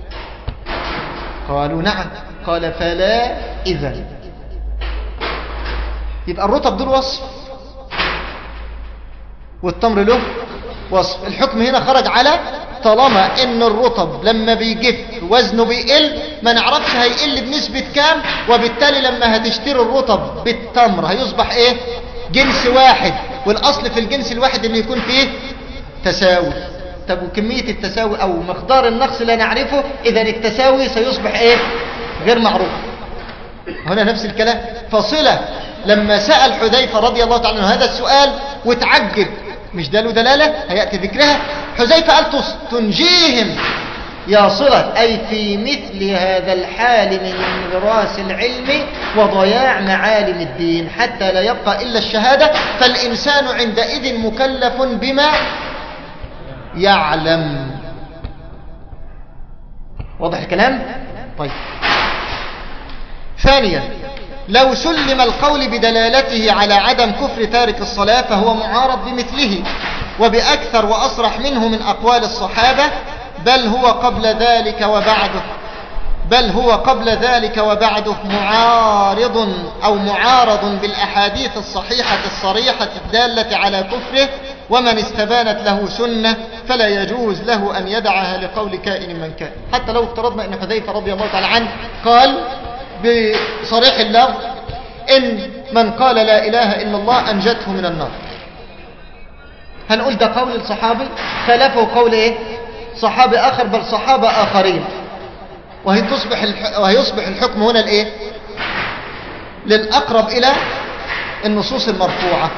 Speaker 1: قالوا نعم. قال فلا إذن. يبقى الرطب دول وصف والتمر له وصف. الحكم هنا خرج على طالما ان الرطب لما بيجف وزنه بيقل ما نعرفش هيقل بنسبة كام، وبالتالي لما هتشتري الرطب بالتمر هيصبح ايه؟ جنس واحد، والاصل في الجنس الواحد ان يكون فيه تساوي. طب وكمية التساوي او مقدار النقص لا نعرفه، اذا التساوي سيصبح ايه؟ غير معروف. هنا نفس الكلام. فصلة لما سأل حذيفة رضي الله تعالى عنه هذا السؤال وتعجب، مش ده له دلالة هيأتي ذكرها، حذيفة قال تنجيهم يا صلة، أي في مثل هذا الحال من انغراس العلم وضياع معالم الدين حتى لا يبقى إلا الشهادة، فالإنسان عندئذ مكلف بما يعلم. واضح الكلام؟ طيب. ثانيا، لو سلم القول بدلالته على عدم كفر تارك الصلاة فهو معارض بمثله وبأكثر وأصرح منه من أقوال الصحابة، بل هو قبل ذلك وبعده بل هو قبل ذلك وبعده معارض أو معارض بالأحاديث الصحيحة الصريحة الدالة على كفره، ومن استبانت له سنة فلا يجوز له أن يدعها لقول كائن من كان. حتى لو افترضنا أن حذيفة رضي الله تعالى عنه قال بصريح اللفظ إن من قال لا إله إلا الله أنجته من النار، هنقول ده قول الصحابي خلفه قول إيه؟ صحابي آخر، بل صحابة آخرين، وهي تصبح وهيصبح الحكم هنا الإيه؟ للأقرب إلى النصوص المرفوعة.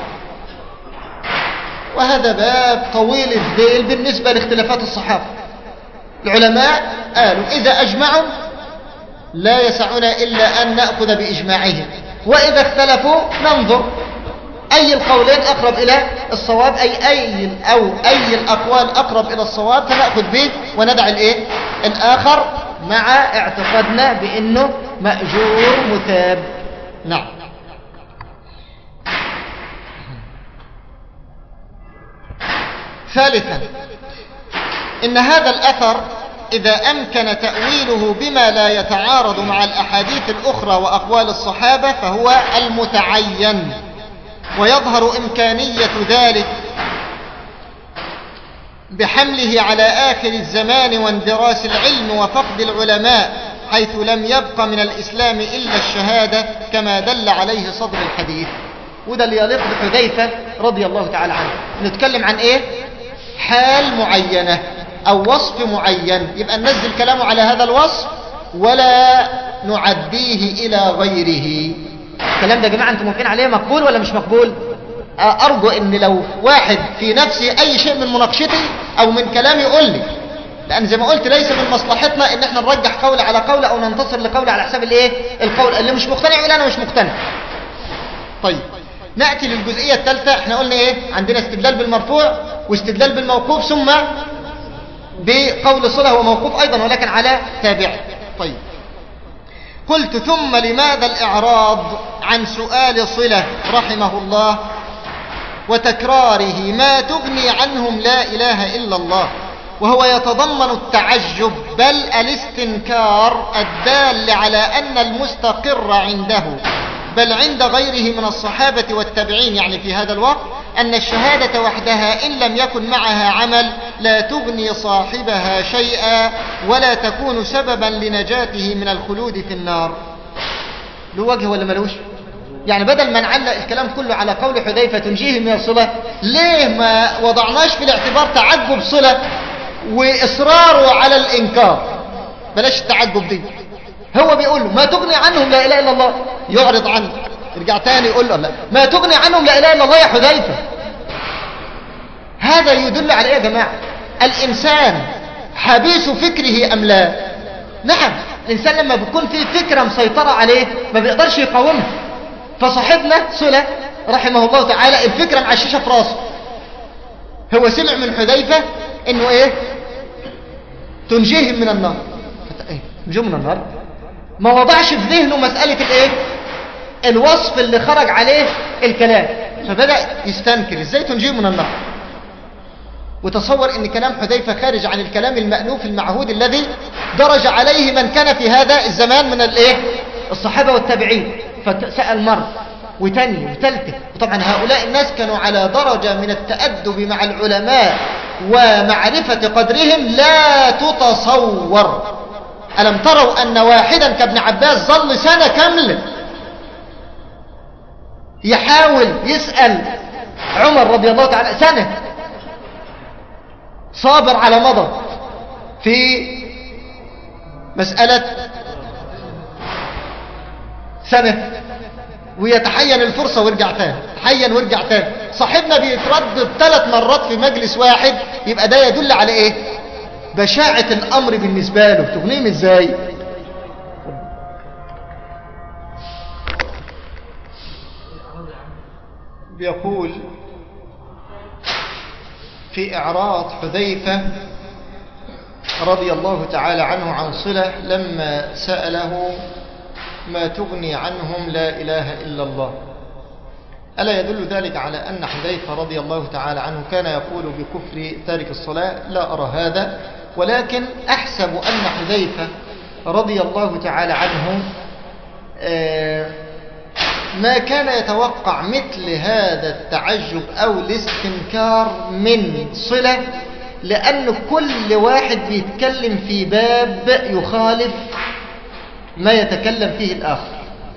Speaker 1: وهذا باب طويل الذيل بالنسبة لاختلافات الصحابة. العلماء قالوا إذا أجمعوا لا يسعنا إلا أن نأخذ بإجماعهم، وإذا اختلفوا ننظر أي القولين أقرب إلى الصواب، أي أي أو أي الأقوال أقرب إلى الصواب فنأخذ به وندع الإيه؟ الآخر، مع اعتقادنا بأنه مأجور مثاب. نعم. ثالثا، إن هذا الأثر إذا أمكن تأويله بما لا يتعارض مع الأحاديث الأخرى وأقوال الصحابة فهو المتعين، ويظهر إمكانية ذلك بحمله على آخر الزمان واندراس العلم وفقد العلماء، حيث لم يبق من الإسلام إلا الشهادة كما دل عليه صدر الحديث. وده اللي يليق بحذيفة رضي الله تعالى عنه. نتكلم عن إيه؟ حال معينة أو وصف معين، يبقى ننزل كلامه على هذا الوصف ولا نعديه إلى غيره. الكلام ده يا جماعة أنتم موافقين عليه؟ مقبول ولا مش مقبول؟ أرجو أن لو واحد في نفسه أي شيء من مناقشتي أو من كلامي يقول لي، لأن زي ما قلت ليس من مصلحتنا أن احنا نرجح قول على قول أو ننتصر لقول على حساب الإيه؟ القول. اللي مش مقتنع يقول أنا مش مقتنع. طيب، نأتي للجزئية الثالثة. احنا قلنا إيه؟ عندنا استدلال بالمرفوع واستدلال بالموقوف ثم بقول صلة هو موقوف أيضا ولكن على تابع. طيب، قلت ثم لماذا الإعراض عن سؤال صلة رحمه الله وتكراره ما تغني عنهم لا إله إلا الله، وهو يتضمن التعجب بل الاستنكار الدال على أن المستقر عنده بل عند غيره من الصحابة والتابعين يعني في هذا الوقت أن الشهادة وحدها إن لم يكن معها عمل لا تغني صاحبها شيئا ولا تكون سببا لنجاته من الخلود في النار. له وجه ولا ملوش؟ يعني بدل ما نعلق الكلام كله على قول حذيفة تنجيه من الصلة، ليه ما وضعناش في الاعتبار تعجب صلة وإصراره على الإنكار؟ بلاش التعجب دي. هو بيقول له ما تغني عنهم لا إله إلا الله، يعرض عنه، يرجع تاني يقول له لا ما تغني عنهم لا إله إلا الله يا حذيفة. هذا يدل على إيه يا جماعة؟ الإنسان حبيس فكره أم لا؟ نعم، الإنسان لما بيكون فيه فكرة مسيطرة عليه ما بيقدرش يقاومها. فصاحبنا صلة رحمه الله تعالى الفكرة معششة في راسه، هو سمع من حذيفة إنه إيه؟ تنجيهم من النار. إيه؟ تنجيهم من النار؟ ما وضعش في ذهنه مسألة الإيه؟ الوصف اللي خرج عليه الكلام، فبدأ يستنكر إزاي تنجيهم من النار. وتصور ان كلام حذيفة خارج عن الكلام المألوف المعهود الذي درج عليه من كان في هذا الزمان من الايه الصحابة والتابعين. فسأل مرة وتاني وثالثة، وطبعا هؤلاء الناس كانوا على درجة من التأدب مع العلماء ومعرفة قدرهم لا تتصور. ألم تروا أن واحدا كابن عباس ظل سنة كاملة يحاول يسأل عمر رضي الله تعالى، سنة صابر على مضى في مسألة سنة، ويتحين الفرصة ويرجع تاني، تحين ويرجع تاني، صاحبنا بيتردد ثلاث مرات في مجلس واحد، يبقى ده يدل على ايه؟ بشاعة الامر بالنسبة له. تغنيهم ازاي؟ بيقول في إعراض حذيفة رضي الله تعالى عنه عن صلة لما سأله ما تغني عنهم لا إله إلا الله، ألا يدل ذلك على أن حذيفة رضي الله تعالى عنه كان يقول بكفر تارك الصلاة؟ لا أرى هذا، ولكن أحسب أن حذيفة رضي الله تعالى عنه ما كان يتوقع مثل هذا التعجب أو الاستنكار من صلة، لأن كل واحد بيتكلم في باب يخالف ما يتكلم فيه الآخر.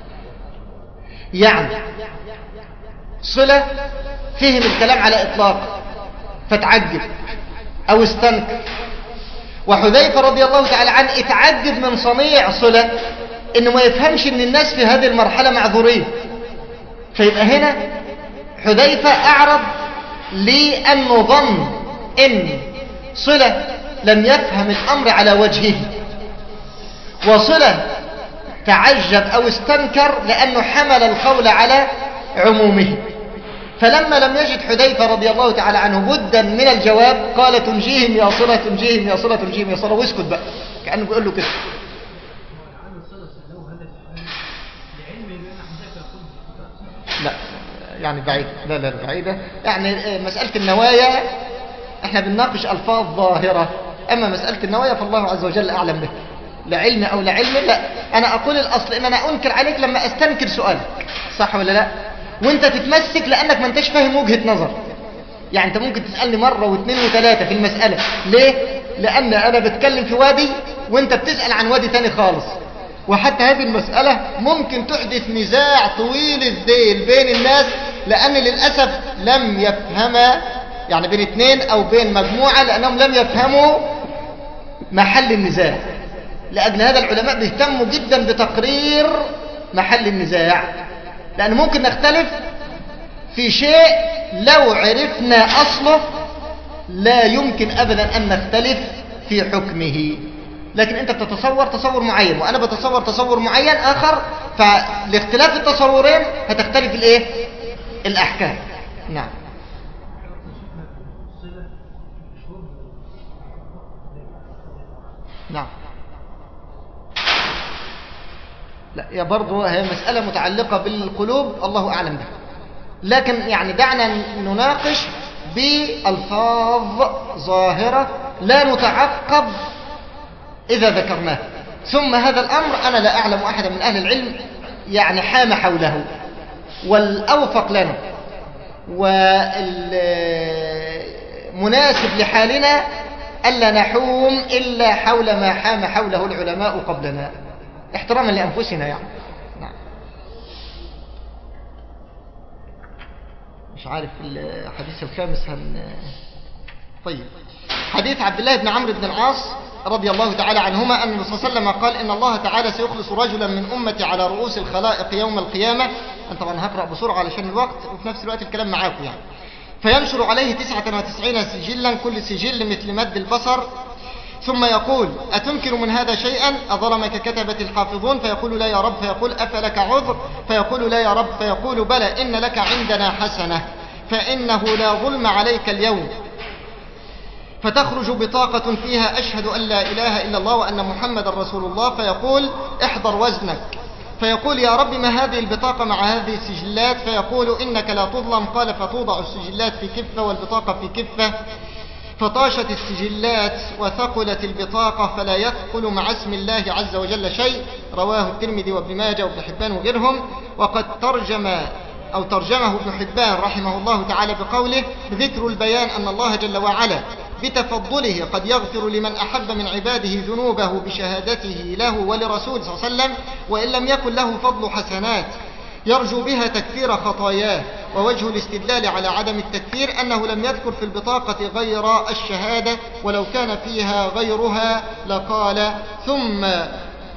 Speaker 1: يعني صلة فهم الكلام على إطلاق فتعجب أو استنكر، وحذيفة رضي الله تعالى عنه اتعجب من صنيع صلة إنه ما يفهمش إن الناس في هذه المرحلة معذورين. فيبقى هنا حذيفة أعرض لأنه ظن إن صلة لم يفهم الأمر على وجهه، وصلة تعجب أو استنكر لأنه حمل القول على عمومه. فلما لم يجد حذيفة رضي الله تعالى عنه بدا من الجواب قال تنجيهم يا صلة تنجيهم يا صلة تنجيهم يا صلة، واسكت بقى كأنه بيقول له كده. لا يعني بعيد، لا لا بعيدة، يعني مسألة النوايا احنا بنناقش ألفاظ ظاهرة، أما مسألة النوايا فالله عز وجل أعلم به، لا علم أو لا علم. لا أنا أقول الأصل إن أنا أنكر عليك لما أستنكر سؤالك، صح ولا لا؟ وانت تتمسك لأنك ما انتش فاهم وجهة نظر. يعني انت ممكن تسألني مرة واثنين وثلاثة في المسألة، ليه؟ لأن أنا بتكلم في وادي وانت بتسأل عن وادي تاني خالص، وحتى هذه المسألة ممكن تحدث نزاع طويل الذيل بين الناس، لأن للأسف لم يفهم، يعني بين اثنين أو بين مجموعة، لأنهم لم يفهموا محل النزاع. لأجل هذا العلماء بيهتموا جدا بتقرير محل النزاع، لأن ممكن نختلف في شيء لو عرفنا أصله لا يمكن أبدا أن نختلف في حكمه. لكن أنت بتتصور تصور معين وأنا بتصور تصور معين آخر، فلاختلاف التصورين هتختلف الإيه؟ الأحكام. نعم. نعم. لا يا برضو هي مسألة متعلقة بالقلوب، الله أعلم بها، لكن يعني دعنا نناقش بألفاظ ظاهرة لا نتعقب إذا ذكرناه. ثم هذا الأمر أنا لا أعلم أحدا من أهل العلم يعني حام حوله، والأوفق لنا والمناسب لحالنا ألا نحوم إلا حول ما حام حوله العلماء قبلنا، احتراما لأنفسنا يعني. نعم. مش عارف الحديث الخامس هن... طيب، حديث عبد الله بن عمرو بن العاص رضي الله تعالى عنهما أن الرسول صلى الله عليه وسلم قال إن الله تعالى سيخلص رجلا من أمتي على رؤوس الخلائق يوم القيامة. أنا طبعا هقرأ بسرعة علشان الوقت وفي نفس الوقت الكلام معاكم يعني. فينشر عليه تسعة وتسعين سجلا كل سجل مثل مد البصر، ثم يقول أتنكر من هذا شيئا؟ أظلمك كتبت الحافظون؟ فيقول لا يا رب. فيقول أفلك عذر؟ فيقول لا يا رب. فيقول بلى إن لك عندنا حسنة فإنه لا ظلم عليك اليوم. فتخرج بطاقة فيها أشهد أن لا إله إلا الله وأن محمد رسول الله. فيقول احضر وزنك. فيقول يا رب ما هذه البطاقة مع هذه السجلات؟ فيقول إنك لا تظلم. قال فتوضع السجلات في كفة والبطاقة في كفة، فطاشت السجلات وثقلت البطاقة فلا يثقل مع اسم الله عز وجل شيء. رواه الترمذي وابن ماجه وابن حبان وغيرهم. وقد ترجم أو ترجمه ابن حبان رحمه الله تعالى بقوله ذكر البيان أن الله جل وعلا بتفضله قد يغفر لمن أحب من عباده ذنوبه بشهادته له ولرسوله صلى الله عليه وسلم، وإن لم يكن له فضل حسنات يرجو بها تكفير خطاياه. ووجه الاستدلال على عدم التكفير أنه لم يذكر في البطاقة غير الشهادة، ولو كان فيها غيرها لقال ثم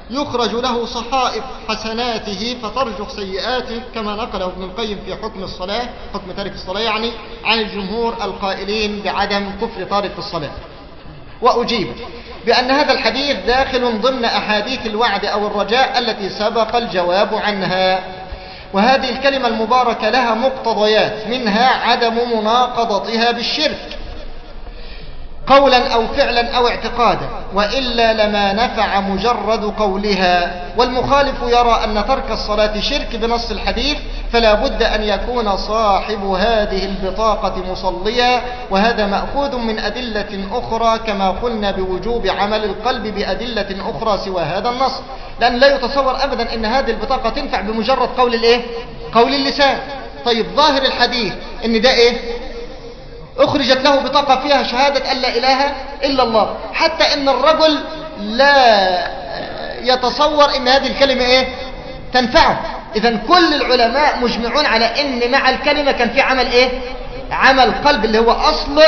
Speaker 1: يخرج له صحائف حسناته فترجح سيئاته، كما نقله ابن القيم في حكم الصلاة، حكم تارك الصلاة يعني، عن الجمهور القائلين بعدم كفر تارك الصلاة. وأجيب بأن هذا الحديث داخل ضمن أحاديث الوعد أو الرجاء التي سبق الجواب عنها. وهذه الكلمة المباركة لها مقتضيات، منها عدم مناقضتها بالشرك قولا أو فعلا أو اعتقادا، وإلا لما نفع مجرد قولها. والمخالف يرى أن ترك الصلاة شرك بنص الحديث، فلا بد أن يكون صاحب هذه البطاقة مصليا، وهذا مأخوذ من أدلة أخرى كما قلنا بوجوب عمل القلب بأدلة أخرى سوى هذا النص، لأن لا يتصور أبدا أن هذه البطاقة تنفع بمجرد قول الإيه؟ قول اللسان. طيب ظاهر الحديث أن ده إيه؟ أخرجت له بطاقة فيها شهادة أن لا إله إلا الله، حتى إن الرجل لا يتصور إن هذه الكلمة إيه؟ تنفعه. إذن كل العلماء مجمعون على إن مع الكلمة كان في عمل إيه؟ عمل قلب اللي هو أصل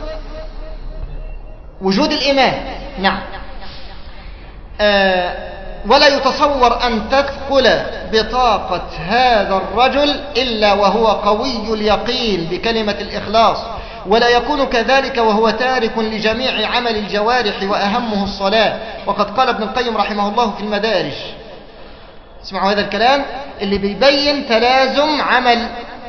Speaker 1: وجود الإيمان. نعم. آه ولا يتصور أن تثقل بطاقة هذا الرجل إلا وهو قوي اليقين بكلمة الإخلاص، ولا يكون كذلك وهو تارك لجميع عمل الجوارح وأهمه الصلاة. وقد قال ابن القيم رحمه الله في المدارج، اسمعوا هذا الكلام اللي بيبين تلازم عمل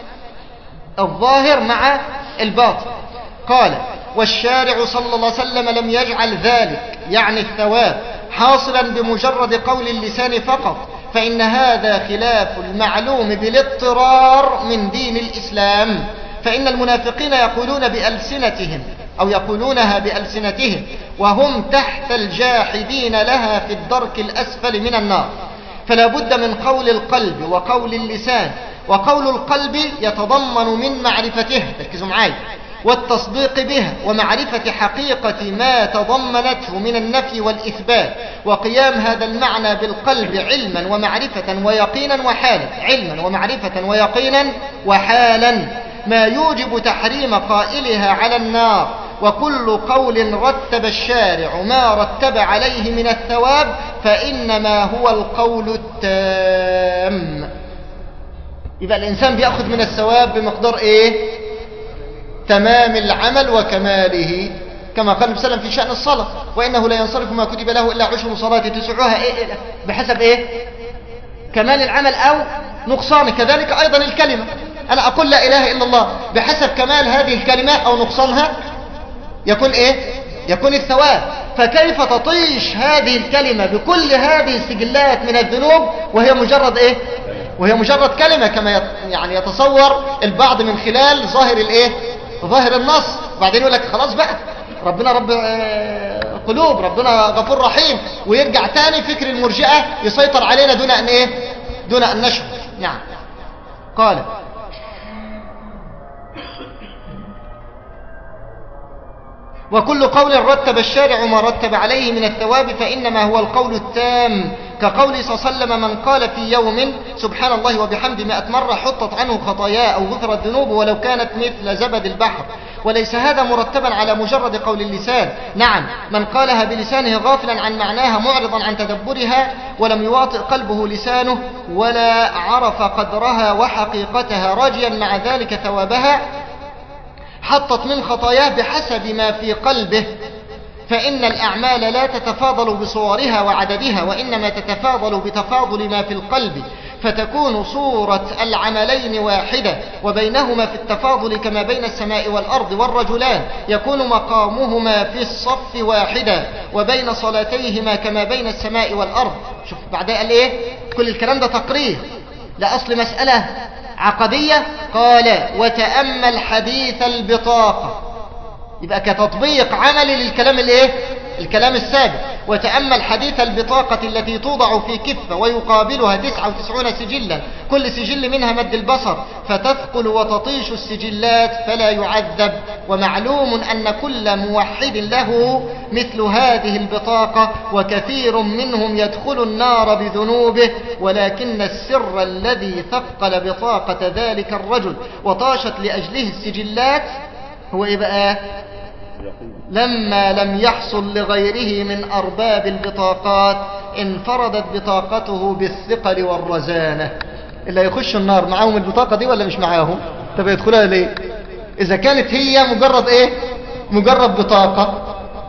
Speaker 1: الظاهر مع الباطن. قال: والشارع صلى الله عليه وسلم لم يجعل ذلك يعني الثواب حاصلا بمجرد قول اللسان فقط، فإن هذا خلاف المعلوم بالاضطرار من دين الإسلام. فإن المنافقين يقولون بألسنتهم أو يقولونها بألسنتهم وهم تحت الجاحدين لها في الدرك الأسفل من النار. فلا بد من قول القلب وقول اللسان، وقول القلب يتضمن من معرفتها، ركزوا معايا، والتصديق بها ومعرفة حقيقة ما تضمنته من النفي والإثبات، وقيام هذا المعنى بالقلب علما ومعرفة ويقينا وحالا، علما ومعرفة ويقينا وحالا، ما يوجب تحريم قائلها على النار. وكل قول رتب الشارع ما رتب عليه من الثواب فإنما هو القول التام. يبقى الإنسان بيأخذ من الثواب بمقدار إيه؟ تمام العمل وكماله، كما قال النبي صلى الله عليه وسلم في شأن الصلاة: وإنه لا ينصرف ما كتب له إلا عشر صلاة تسعها إيه؟ بحسب إيه؟ كمال العمل أو نقصانه. كذلك أيضا الكلمة، أنا أقول لا إله إلا الله، بحسب كمال هذه الكلمة أو نقصانها يكون إيه؟ يكون الثواب. فكيف تطيش هذه الكلمة بكل هذه السجلات من الذنوب وهي مجرد إيه؟ وهي مجرد كلمة، كما يعني يتصور البعض من خلال ظاهر الإيه؟ ظاهر النص. وبعدين يقول لك خلاص بقى ربنا رب قلوب، ربنا غفور رحيم، ويرجع تاني فكر المرجئة يسيطر علينا دون أن إيه؟ دون أن نشعر. نعم. قال: وكل قول رتب الشارع ما رتب عليه من الثواب فإنما هو القول التام، كقول صلى الله عليه وسلم: من قال في يوم سبحان الله وبحمده مئة مرة حطت عنه خطاياه أو غفرت ذنوبه ولو كانت مثل زبد البحر. وليس هذا مرتبا على مجرد قول اللسان. نعم، من قالها بلسانه غافلا عن معناها معرضا عن تدبرها ولم يواطئ قلبه لسانه ولا عرف قدرها وحقيقتها راجيا مع ذلك ثوابها، حطت من خطاياه بحسب ما في قلبه. فإن الأعمال لا تتفاضل بصورها وعددها، وإنما تتفاضل بتفاضل ما في القلب، فتكون صورة العملين واحدة، وبينهما في التفاضل كما بين السماء والأرض، والرجلان يكون مقامهما في الصف واحدا، وبين صلاتيهما كما بين السماء والأرض. شوف بعدها قال إيه؟ كل الكلام ده تقرير لأصل مسألة عقدية. قال: وتأمل حديث البطاقة، يبقى كتطبيق عملي للكلام الايه؟ الكلام السابق. وتأمل حديث البطاقة التي توضع في كفة ويقابلها تسعة وتسعون سجلا، كل سجل منها مد البصر، فتثقل وتطيش السجلات فلا يعذب. ومعلوم أن كل موحد له مثل هذه البطاقة، وكثير منهم يدخل النار بذنوبه، ولكن السر الذي ثقل بطاقة ذلك الرجل وطاشت لأجله السجلات هو إيه بقى؟ لما لم يحصل لغيره من أرباب البطاقات انفردت بطاقته بالثقل والرزانة. اللي يخش النار معاهم البطاقة دي ولا مش معاهم؟ طب يدخلها ليه؟ إذا كانت هي مجرد إيه؟ مجرد بطاقة،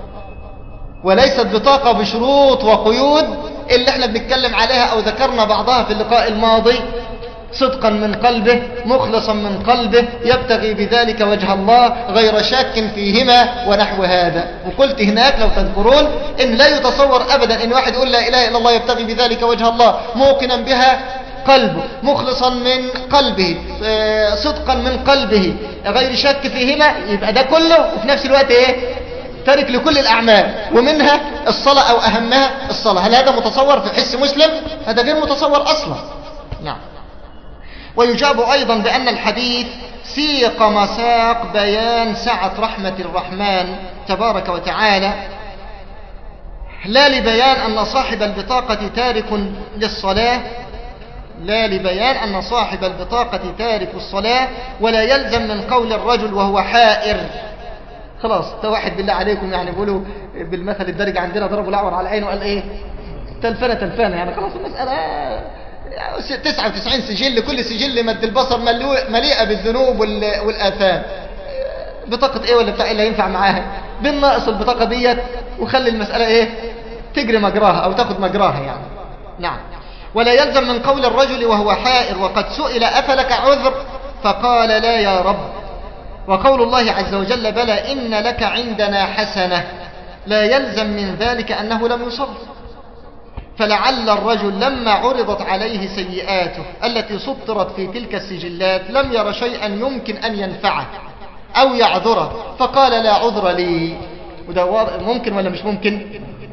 Speaker 1: وليست بطاقة بشروط وقيود اللي احنا بنتكلم عليها أو ذكرنا بعضها في اللقاء الماضي. صدقا من قلبه، مخلصا من قلبه، يبتغي بذلك وجه الله، غير شاك فيهما ونحو هذا. وقلت هناك لو تذكرون إن لا يتصور أبدا إن واحد يقول لا إله إلا الله يبتغي بذلك وجه الله، موقنا بها قلبه، مخلصا من قلبه، صدقا من قلبه، غير شك فيهما، يبقى ده كله وفي نفس الوقت ايه؟ تارك لكل الأعمال ومنها الصلاة أو أهمها الصلاة. هل هذا متصور في حس مسلم؟ هذا غير متصور أصلا. نعم. ويجاب أيضا بأن الحديث سيق مساق بيان سعة رحمة الرحمن تبارك وتعالى، لا لبيان أن صاحب البطاقة تارك للصلاة لا لبيان أن صاحب البطاقة تارك الصلاة، ولا يلزم من قول الرجل وهو حائر. خلاص توحد بالله عليكم، يعني بيقولوا بالمثل الدارج عندنا ضربوا الأعور على عينه وقال ايه؟ تلفنة تلفنة، يعني خلاص المسألة تسعة وتسعين سجل، كل سجل مد البصر مليئة بالذنوب والآثام. بطاقة ايه ولا بتاع ايه اللي ينفع معاها؟ بالناقص البطاقة ديت وخلي المسألة ايه؟ تجري مجراها أو تاخد مجراها يعني. نعم. ولا يلزم من قول الرجل وهو حائر وقد سئل أفلك عذر فقال لا يا رب. وقول الله عز وجل بلى إن لك عندنا حسنة، لا يلزم من ذلك أنه لم يصب. فلعل الرجل لما عرضت عليه سيئاته التي سطرت في تلك السجلات لم ير شيئا يمكن أن ينفعه أو يعذره فقال لا عذر لي. وده ممكن ولا مش ممكن؟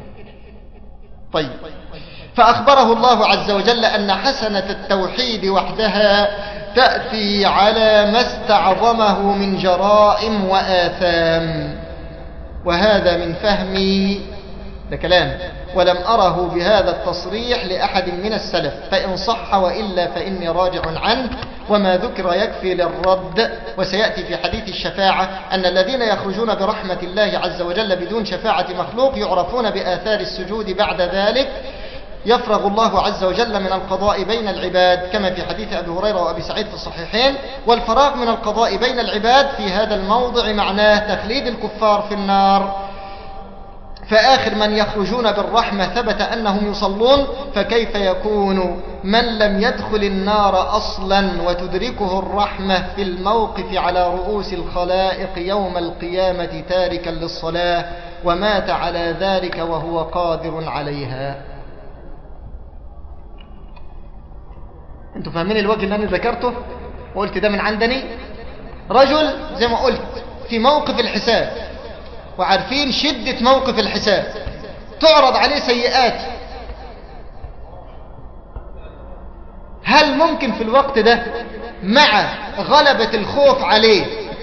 Speaker 1: طيب. فأخبره الله عز وجل أن حسنة التوحيد وحدها تأتي على ما استعظمه من جرائم وآثام، وهذا من فهمي، ده كلام، ولم أره بهذا التصريح لأحد من السلف، فإن صح وإلا فإني راجع عنه، وما ذكر يكفي للرد. وسيأتي في حديث الشفاعة أن الذين يخرجون برحمة الله عز وجل بدون شفاعة مخلوق يعرفون بآثار السجود بعد ذلك. يفرغ الله عز وجل من القضاء بين العباد كما في حديث أبي هريرة وأبي سعيد في الصحيحين. والفراغ من القضاء بين العباد في هذا الموضع معناه تخليد الكفار في النار. فآخر من يخرجون بالرحمة ثبت أنهم يصلون، فكيف يكون من لم يدخل النار أصلا وتدركه الرحمة في الموقف على رؤوس الخلائق يوم القيامة تاركا للصلاة ومات على ذلك وهو قادر عليها؟ انتوا فاهمين الوجه اللي انا ذكرته وقلت ده من عندني؟ رجل زي ما قلت في موقف الحساب، وعارفين شدة موقف الحساب، تعرض عليه سيئات. هل ممكن في الوقت ده مع غلبة الخوف عليه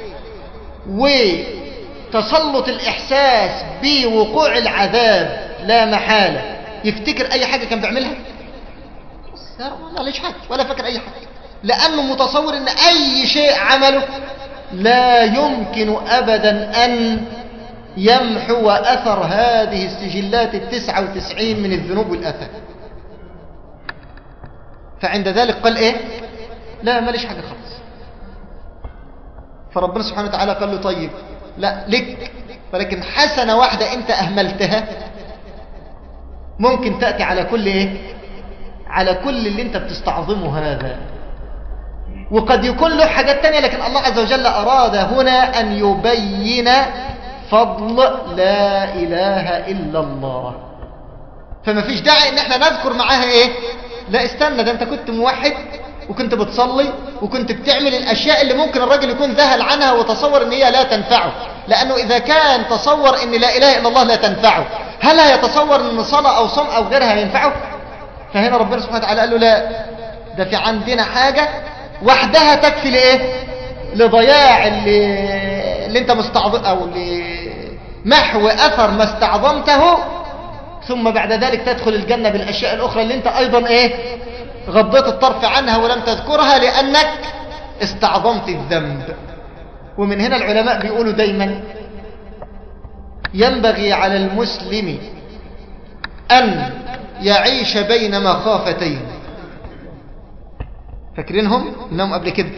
Speaker 1: وتسلط الإحساس بوقوع العذاب لا محالة يفتكر أي حاجة كان بيعملها؟ لا والله ليش حاجة ولا فكر أي حاجة، لأنه متصور أن أي شيء عمله لا يمكن أبدا أن يمحو أثر هذه السجلات التسعة وتسعين من الذنوب والآثام. فعند ذلك قال إيه؟ لا ما ليش حاجة خالص. فربنا سبحانه وتعالى قال له طيب لا لك، ولكن حسنة واحدة أنت أهملتها ممكن تأتي على كل إيه؟ على كل اللي أنت بتستعظمه هذا. وقد يكون له حاجات تانية، لكن الله عز وجل أراد هنا أن يبين فضل لا إله إلا الله. فما فيش داعي ان احنا نذكر معاها ايه؟ لا استنى، ده انت كنت موحد وكنت بتصلي وكنت بتعمل الاشياء اللي ممكن الراجل يكون ذهل عنها وتصور ان هي لا تنفعه، لانه اذا كان تصور ان لا اله الا الله لا تنفعه هل هيتصور ان صلاة او صوم او غيرها ينفعه؟ فهنا ربنا سبحانه وتعالى قال له لا، ده في عندنا حاجة وحدها تكفي لايه؟ لضياع اللي, اللي انت مستعظم او لمحو اثر ما استعظمته، ثم بعد ذلك تدخل الجنة بالاشياء الاخرى اللي انت ايضا ايه؟ غضيت الطرف عنها ولم تذكرها لانك استعظمت الذنب. ومن هنا العلماء بيقولوا دايما ينبغي على المسلم ان يعيش بين مخافتين. فاكرينهم انهم قبل كده؟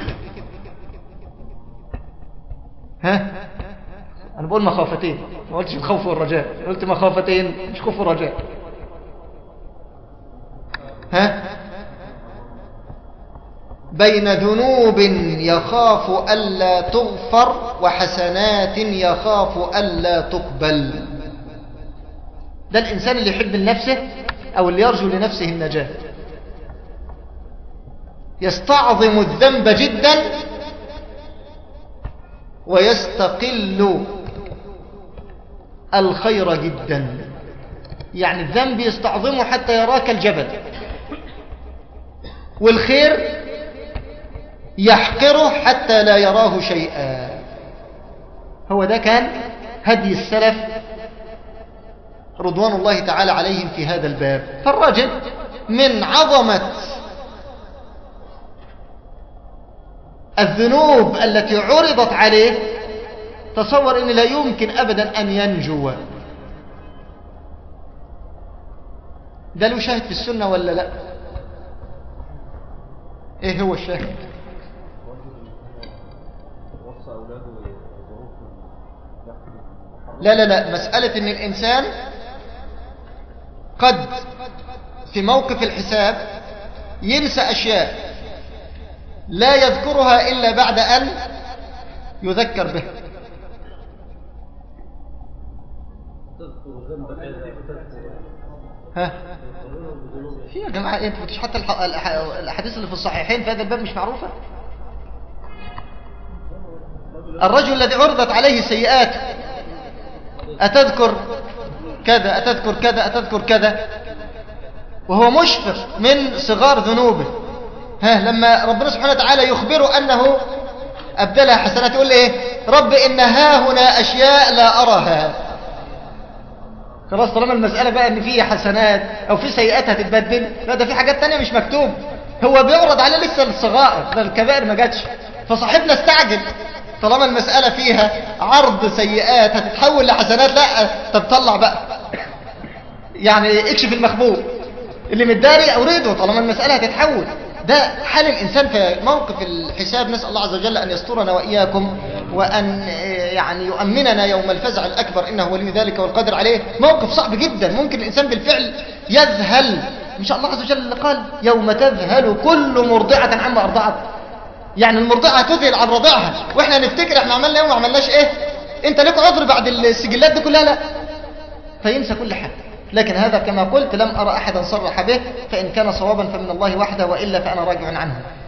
Speaker 1: ها انا بقول مخافتين، ما قلتش الخوف والرجاء، قلت مخافتين مش خوف ورجاء. ها بين ذنوب يخاف ألا تغفر وحسنات يخاف ألا تقبل. ده الإنسان اللي يحب لنفسه أو اللي يرجو لنفسه النجاة، يستعظم الذنب جدا ويستقل الخير جدا. يعني الذنب يستعظمه حتى يراك الجبل، والخير يحقره حتى لا يراه شيئا. هو ده كان هدي السلف رضوان الله تعالى عليهم في هذا الباب. فالرجل من عظمة الذنوب التي عرضت عليه تصور ان لا يمكن ابدا ان ينجو. ده له شاهد في السنة ولا لا؟ ايه هو الشاهد؟ لا لا لا مسألة ان الانسان قد في موقف الحساب ينسى اشياء لا يذكرها الا بعد ان يذكر به. ها في يا جماعة انتوا مش حتى الاحاديث اللي في الصحيحين في هذا الباب مش معروفة؟ الرجل الذي عرضت عليه سيئات أتذكر كذا أتذكر كذا أتذكر كذا وهو مشفق من صغار ذنوبه، ها لما ربنا سبحانه وتعالى يخبره أنه أبدلها حسنات يقول إيه؟ رب إن ها هنا أشياء لا أراها. خلاص طالما المسألة بقى إن في حسنات أو في سيئات هتتبدل، لا ده في حاجات تانية مش مكتوب. هو بيعرض عليه لسه الصغائر، ده الكبائر ما جاتش. فصاحبنا استعجل طالما المسألة فيها عرض سيئات هتتحول لحسنات، لا طب طلع بقى يعني اكشف المخبوء اللي متداري أوريده طالما المسألة هتتحول. ده حال الإنسان في موقف الحساب. نسأل الله عز وجل أن يسترنا وإياكم وأن يعني يؤمننا يوم الفزع الأكبر، إنه ولي ذلك والقادر عليه. موقف صعب جدا، ممكن الإنسان بالفعل يذهل. إن شاء الله عز وجل قال يوم تذهل كل مرضعة عما أرضعت، يعني المرضعة تذهل عن رضعها، وإحنا نفتكر إحنا عملنا إيه وما عملناش إيه. أنت لك عذر بعد السجلات دي كلها؟ لا، فينسى كل حاجة. لكن هذا كما قلت لم أرى أحدا صرح به، فإن كان صوابا فمن الله وحده، وإلا فأنا راجع عنه.